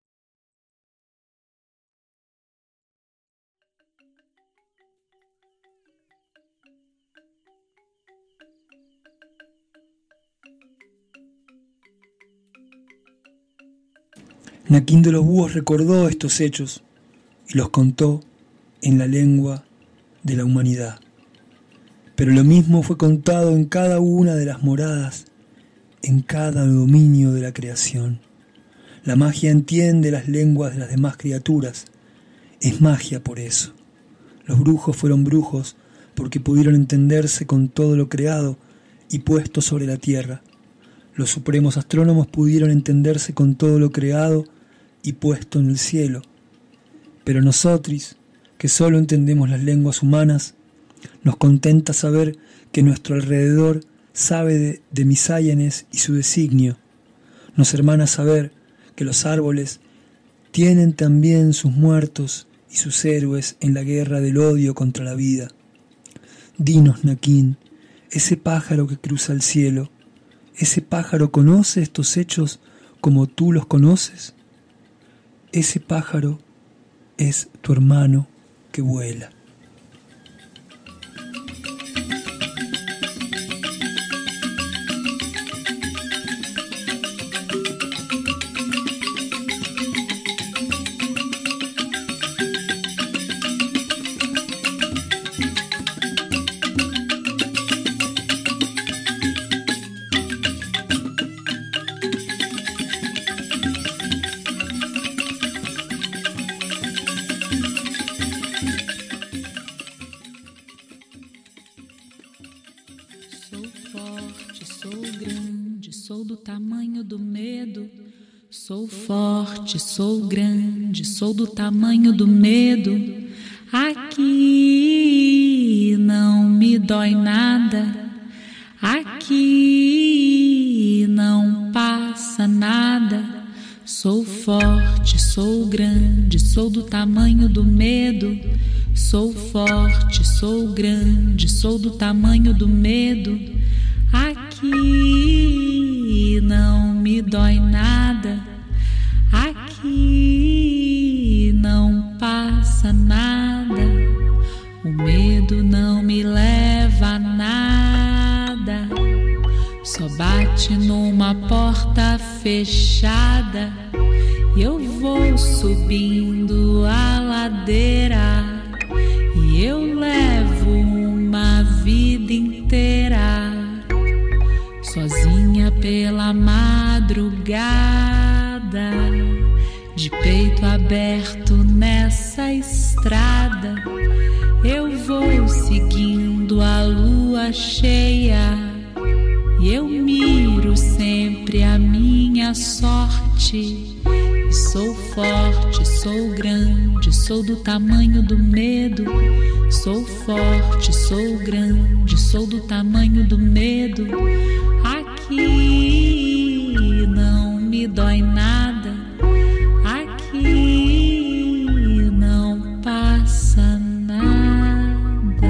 Nakin de los búhos recordó estos hechos y los contó en la lengua de la humanidad. Pero lo mismo fue contado en cada una de las moradas, en cada dominio de la creación. La magia entiende las lenguas de las demás criaturas. Es magia por eso. Los brujos fueron brujos porque pudieron entenderse con todo lo creado y puesto sobre la tierra. Los supremos astrónomos pudieron entenderse con todo lo creado y puesto en el cielo. Pero nosotros, que solo entendemos las lenguas humanas, nos contenta saber que nuestro alrededor sabe de Misáyenes y su designio. Nos hermana saber que los árboles tienen también sus muertos y sus héroes en la guerra del odio contra la vida. Dinos, Nakin, ese pájaro que cruza el cielo, ¿ese pájaro conoce estos hechos como tú los conoces? Ese pájaro es tu hermano que vuela. Sou forte, sou grande, sou do tamanho do medo. Aqui não me dói nada. Aqui não passa nada. Sou forte, sou grande, sou do tamanho do medo. Sou forte, sou grande, sou do tamanho do medo. Aqui não me dói nada. Aqui não passa nada. O medo não me leva a nada. Só bate numa porta fechada. E eu vou subindo a ladeira. E eu levo uma vida inteira. Sozinha pela madrugada, de peito aberto nessa estrada, eu vou seguindo a lua cheia e eu miro sempre a minha sorte. E sou forte, sou grande, sou do tamanho do medo. Sou forte, sou grande, sou do tamanho do medo. Aqui Aqui não me dói nada, aqui não passa nada.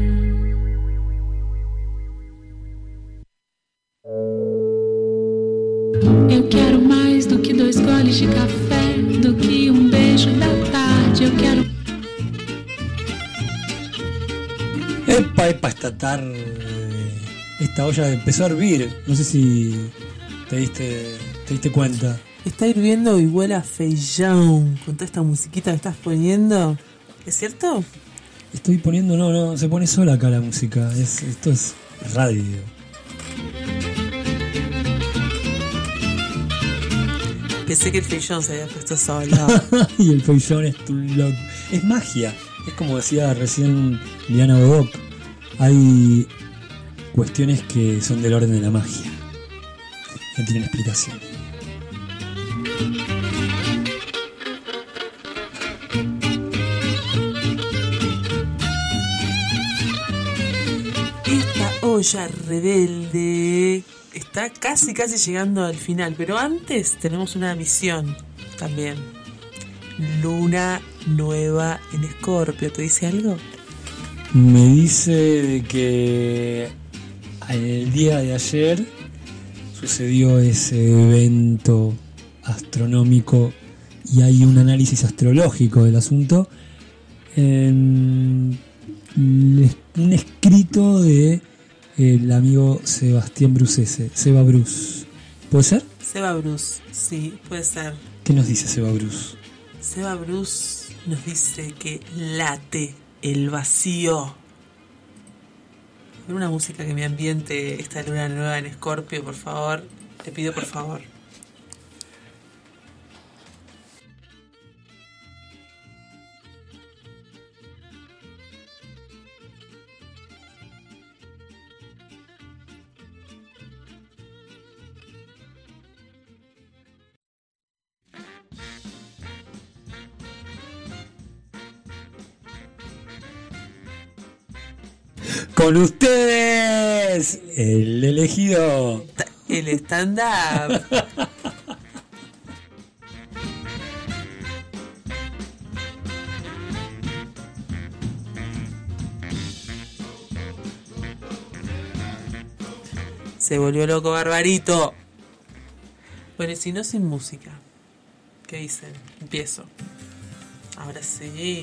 Eu quero mais do que 2 goles de café, do que um beijo da tarde. Eu quero. Epa, esta olla empezó a hervir. No sé si te diste cuenta. Está hirviendo y huele a feijão con toda esta musiquita que estás poniendo. ¿Es cierto? Estoy poniendo, no, se pone sola acá la música. Esto es radio. Pensé que el feijão se había puesto solo. Y el feijão es magia. Es como decía recién Liana Bodoc. Hay cuestiones que son del orden de la magia. No tienen explicación. Esta olla rebelde está casi llegando al final, pero antes tenemos una misión también. Luna nueva en Escorpio, ¿te dice algo? Me dice de que el día de ayer sucedió ese evento astronómico y hay un análisis astrológico del asunto. Un escrito de el amigo Sebastián Brucese, Seba Bruce. ¿Puede ser? Seba Bruce, sí, puede ser. ¿Qué nos dice Seba Bruce? Seba Bruce nos dice que late el vacío. Una música que me ambiente esta luna nueva en Escorpio, por favor. Te pido por favor. Con ustedes, el elegido, el stand-up. Se volvió loco Barbarito. Bueno, y si no, sin música. ¿Qué dicen? Empiezo. Ahora sí.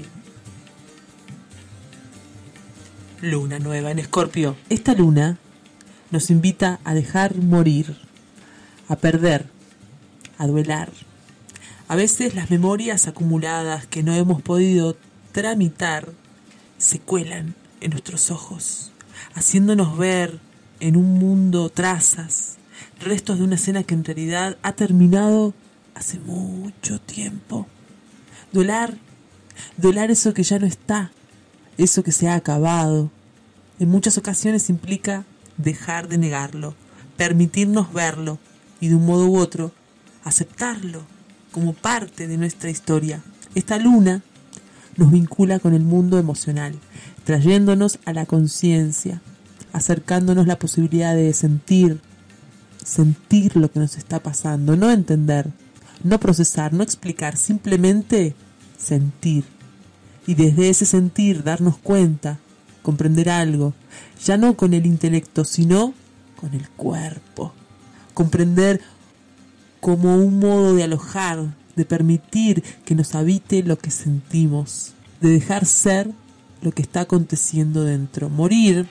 Luna nueva en Escorpio. Esta luna nos invita a dejar morir, a perder, a duelar. A veces las memorias acumuladas que no hemos podido tramitar se cuelan en nuestros ojos, haciéndonos ver en un mundo trazas, restos de una escena que en realidad ha terminado hace mucho tiempo. Duelar eso que ya no está, eso que se ha acabado. En muchas ocasiones implica dejar de negarlo, permitirnos verlo y de un modo u otro aceptarlo como parte de nuestra historia. Esta luna nos vincula con el mundo emocional, trayéndonos a la conciencia, acercándonos la posibilidad de sentir lo que nos está pasando, no entender, no procesar, no explicar, simplemente sentir. Y desde ese sentir darnos cuenta, comprender algo, ya no con el intelecto, sino con el cuerpo. Comprender como un modo de alojar, de permitir que nos habite lo que sentimos, de dejar ser lo que está aconteciendo dentro. Morir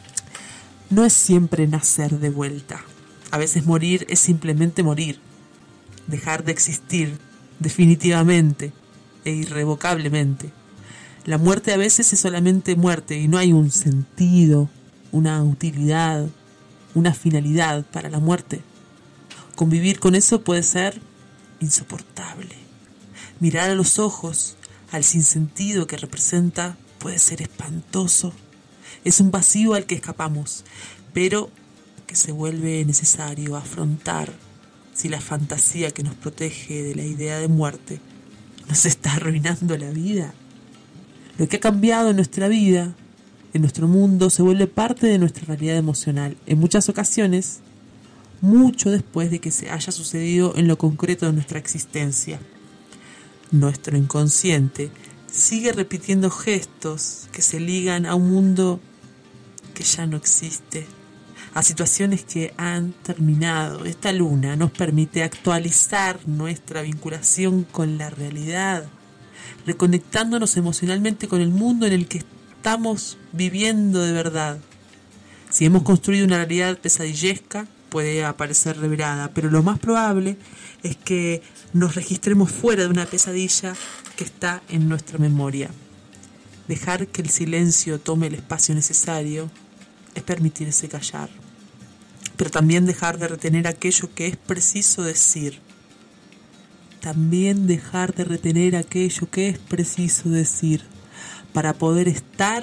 no es siempre nacer de vuelta. A veces morir es simplemente morir, dejar de existir definitivamente e irrevocablemente. La muerte a veces es solamente muerte y no hay un sentido, una utilidad, una finalidad para la muerte. Convivir con eso puede ser insoportable. Mirar a los ojos al sinsentido que representa puede ser espantoso. Es un vacío al que escapamos, pero que se vuelve necesario afrontar si la fantasía que nos protege de la idea de muerte nos está arruinando la vida. Lo que ha cambiado en nuestra vida, en nuestro mundo, se vuelve parte de nuestra realidad emocional. En muchas ocasiones, mucho después de que se haya sucedido en lo concreto de nuestra existencia. Nuestro inconsciente sigue repitiendo gestos que se ligan a un mundo que ya no existe, a situaciones que han terminado. Esta luna nos permite actualizar nuestra vinculación con la realidad, reconectándonos emocionalmente con el mundo en el que estamos viviendo de verdad. Si hemos construido una realidad pesadillesca, puede aparecer revelada, pero lo más probable es que nos registremos fuera de una pesadilla que está en nuestra memoria. Dejar que el silencio tome el espacio necesario es permitirse callar, pero también dejar de retener aquello que es preciso decir. También dejar de retener aquello que es preciso decir para poder estar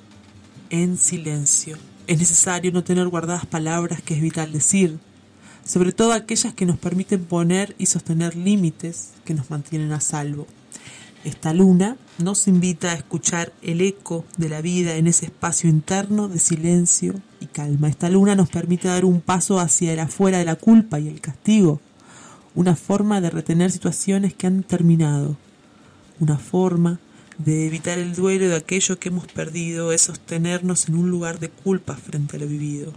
en silencio. Es necesario no tener guardadas palabras que es vital decir, sobre todo aquellas que nos permiten poner y sostener límites que nos mantienen a salvo. Esta luna nos invita a escuchar el eco de la vida en ese espacio interno de silencio y calma. Esta luna nos permite dar un paso hacia el afuera de la culpa y el castigo, una forma de retener situaciones que han terminado, una forma de evitar el duelo de aquello que hemos perdido, es sostenernos en un lugar de culpa frente a lo vivido.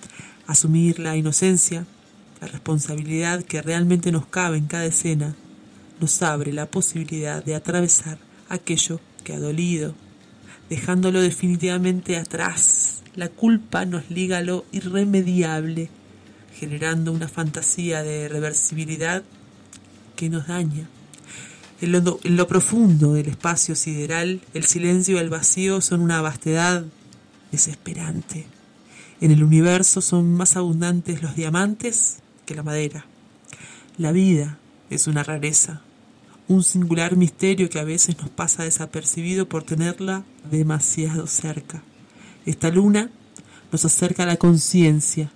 Asumir la inocencia, la responsabilidad que realmente nos cabe en cada escena, nos abre la posibilidad de atravesar aquello que ha dolido, dejándolo definitivamente atrás. La culpa nos liga a lo irremediable, generando una fantasía de reversibilidad que nos daña. En lo profundo del espacio sideral, el silencio y el vacío son una vastedad desesperante. En el universo son más abundantes los diamantes que la madera. La vida es una rareza, un singular misterio que a veces nos pasa desapercibido por tenerla demasiado cerca. Esta luna nos acerca a la conciencia,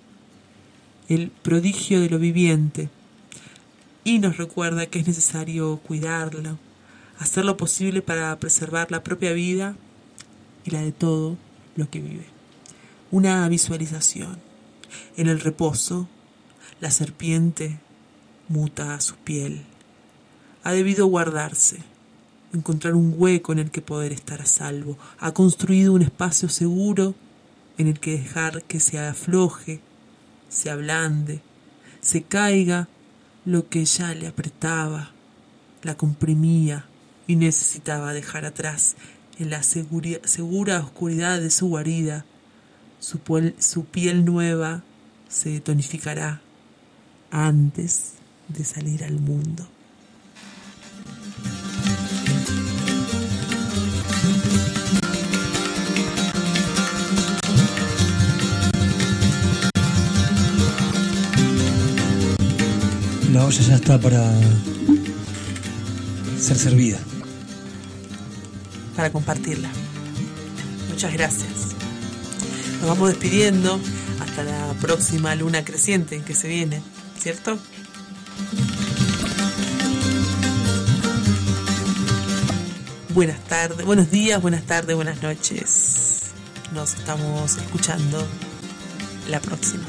el prodigio de lo viviente, y nos recuerda que es necesario cuidarla, hacer lo posible para preservar la propia vida y la de todo lo que vive. Una visualización. En el reposo, la serpiente muta su piel. Ha debido guardarse, encontrar un hueco en el que poder estar a salvo. Ha construido un espacio seguro en el que dejar que se afloje, se ablande, se caiga lo que ya le apretaba, la comprimía y necesitaba dejar atrás. En la segura oscuridad de su guarida, su piel nueva se tonificará antes de salir al mundo. La olla ya está para ser servida. Para compartirla. Muchas gracias. Nos vamos despidiendo hasta la próxima luna creciente que se viene, ¿cierto? Buenas tardes, buenos días, buenas tardes, buenas noches. Nos estamos escuchando la próxima.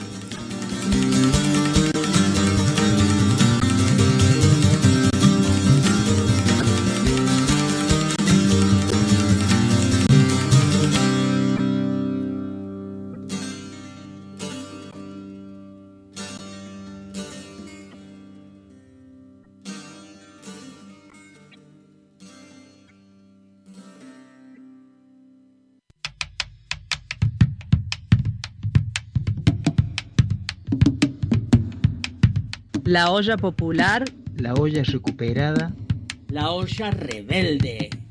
La olla popular, la olla recuperada, La olla rebelde.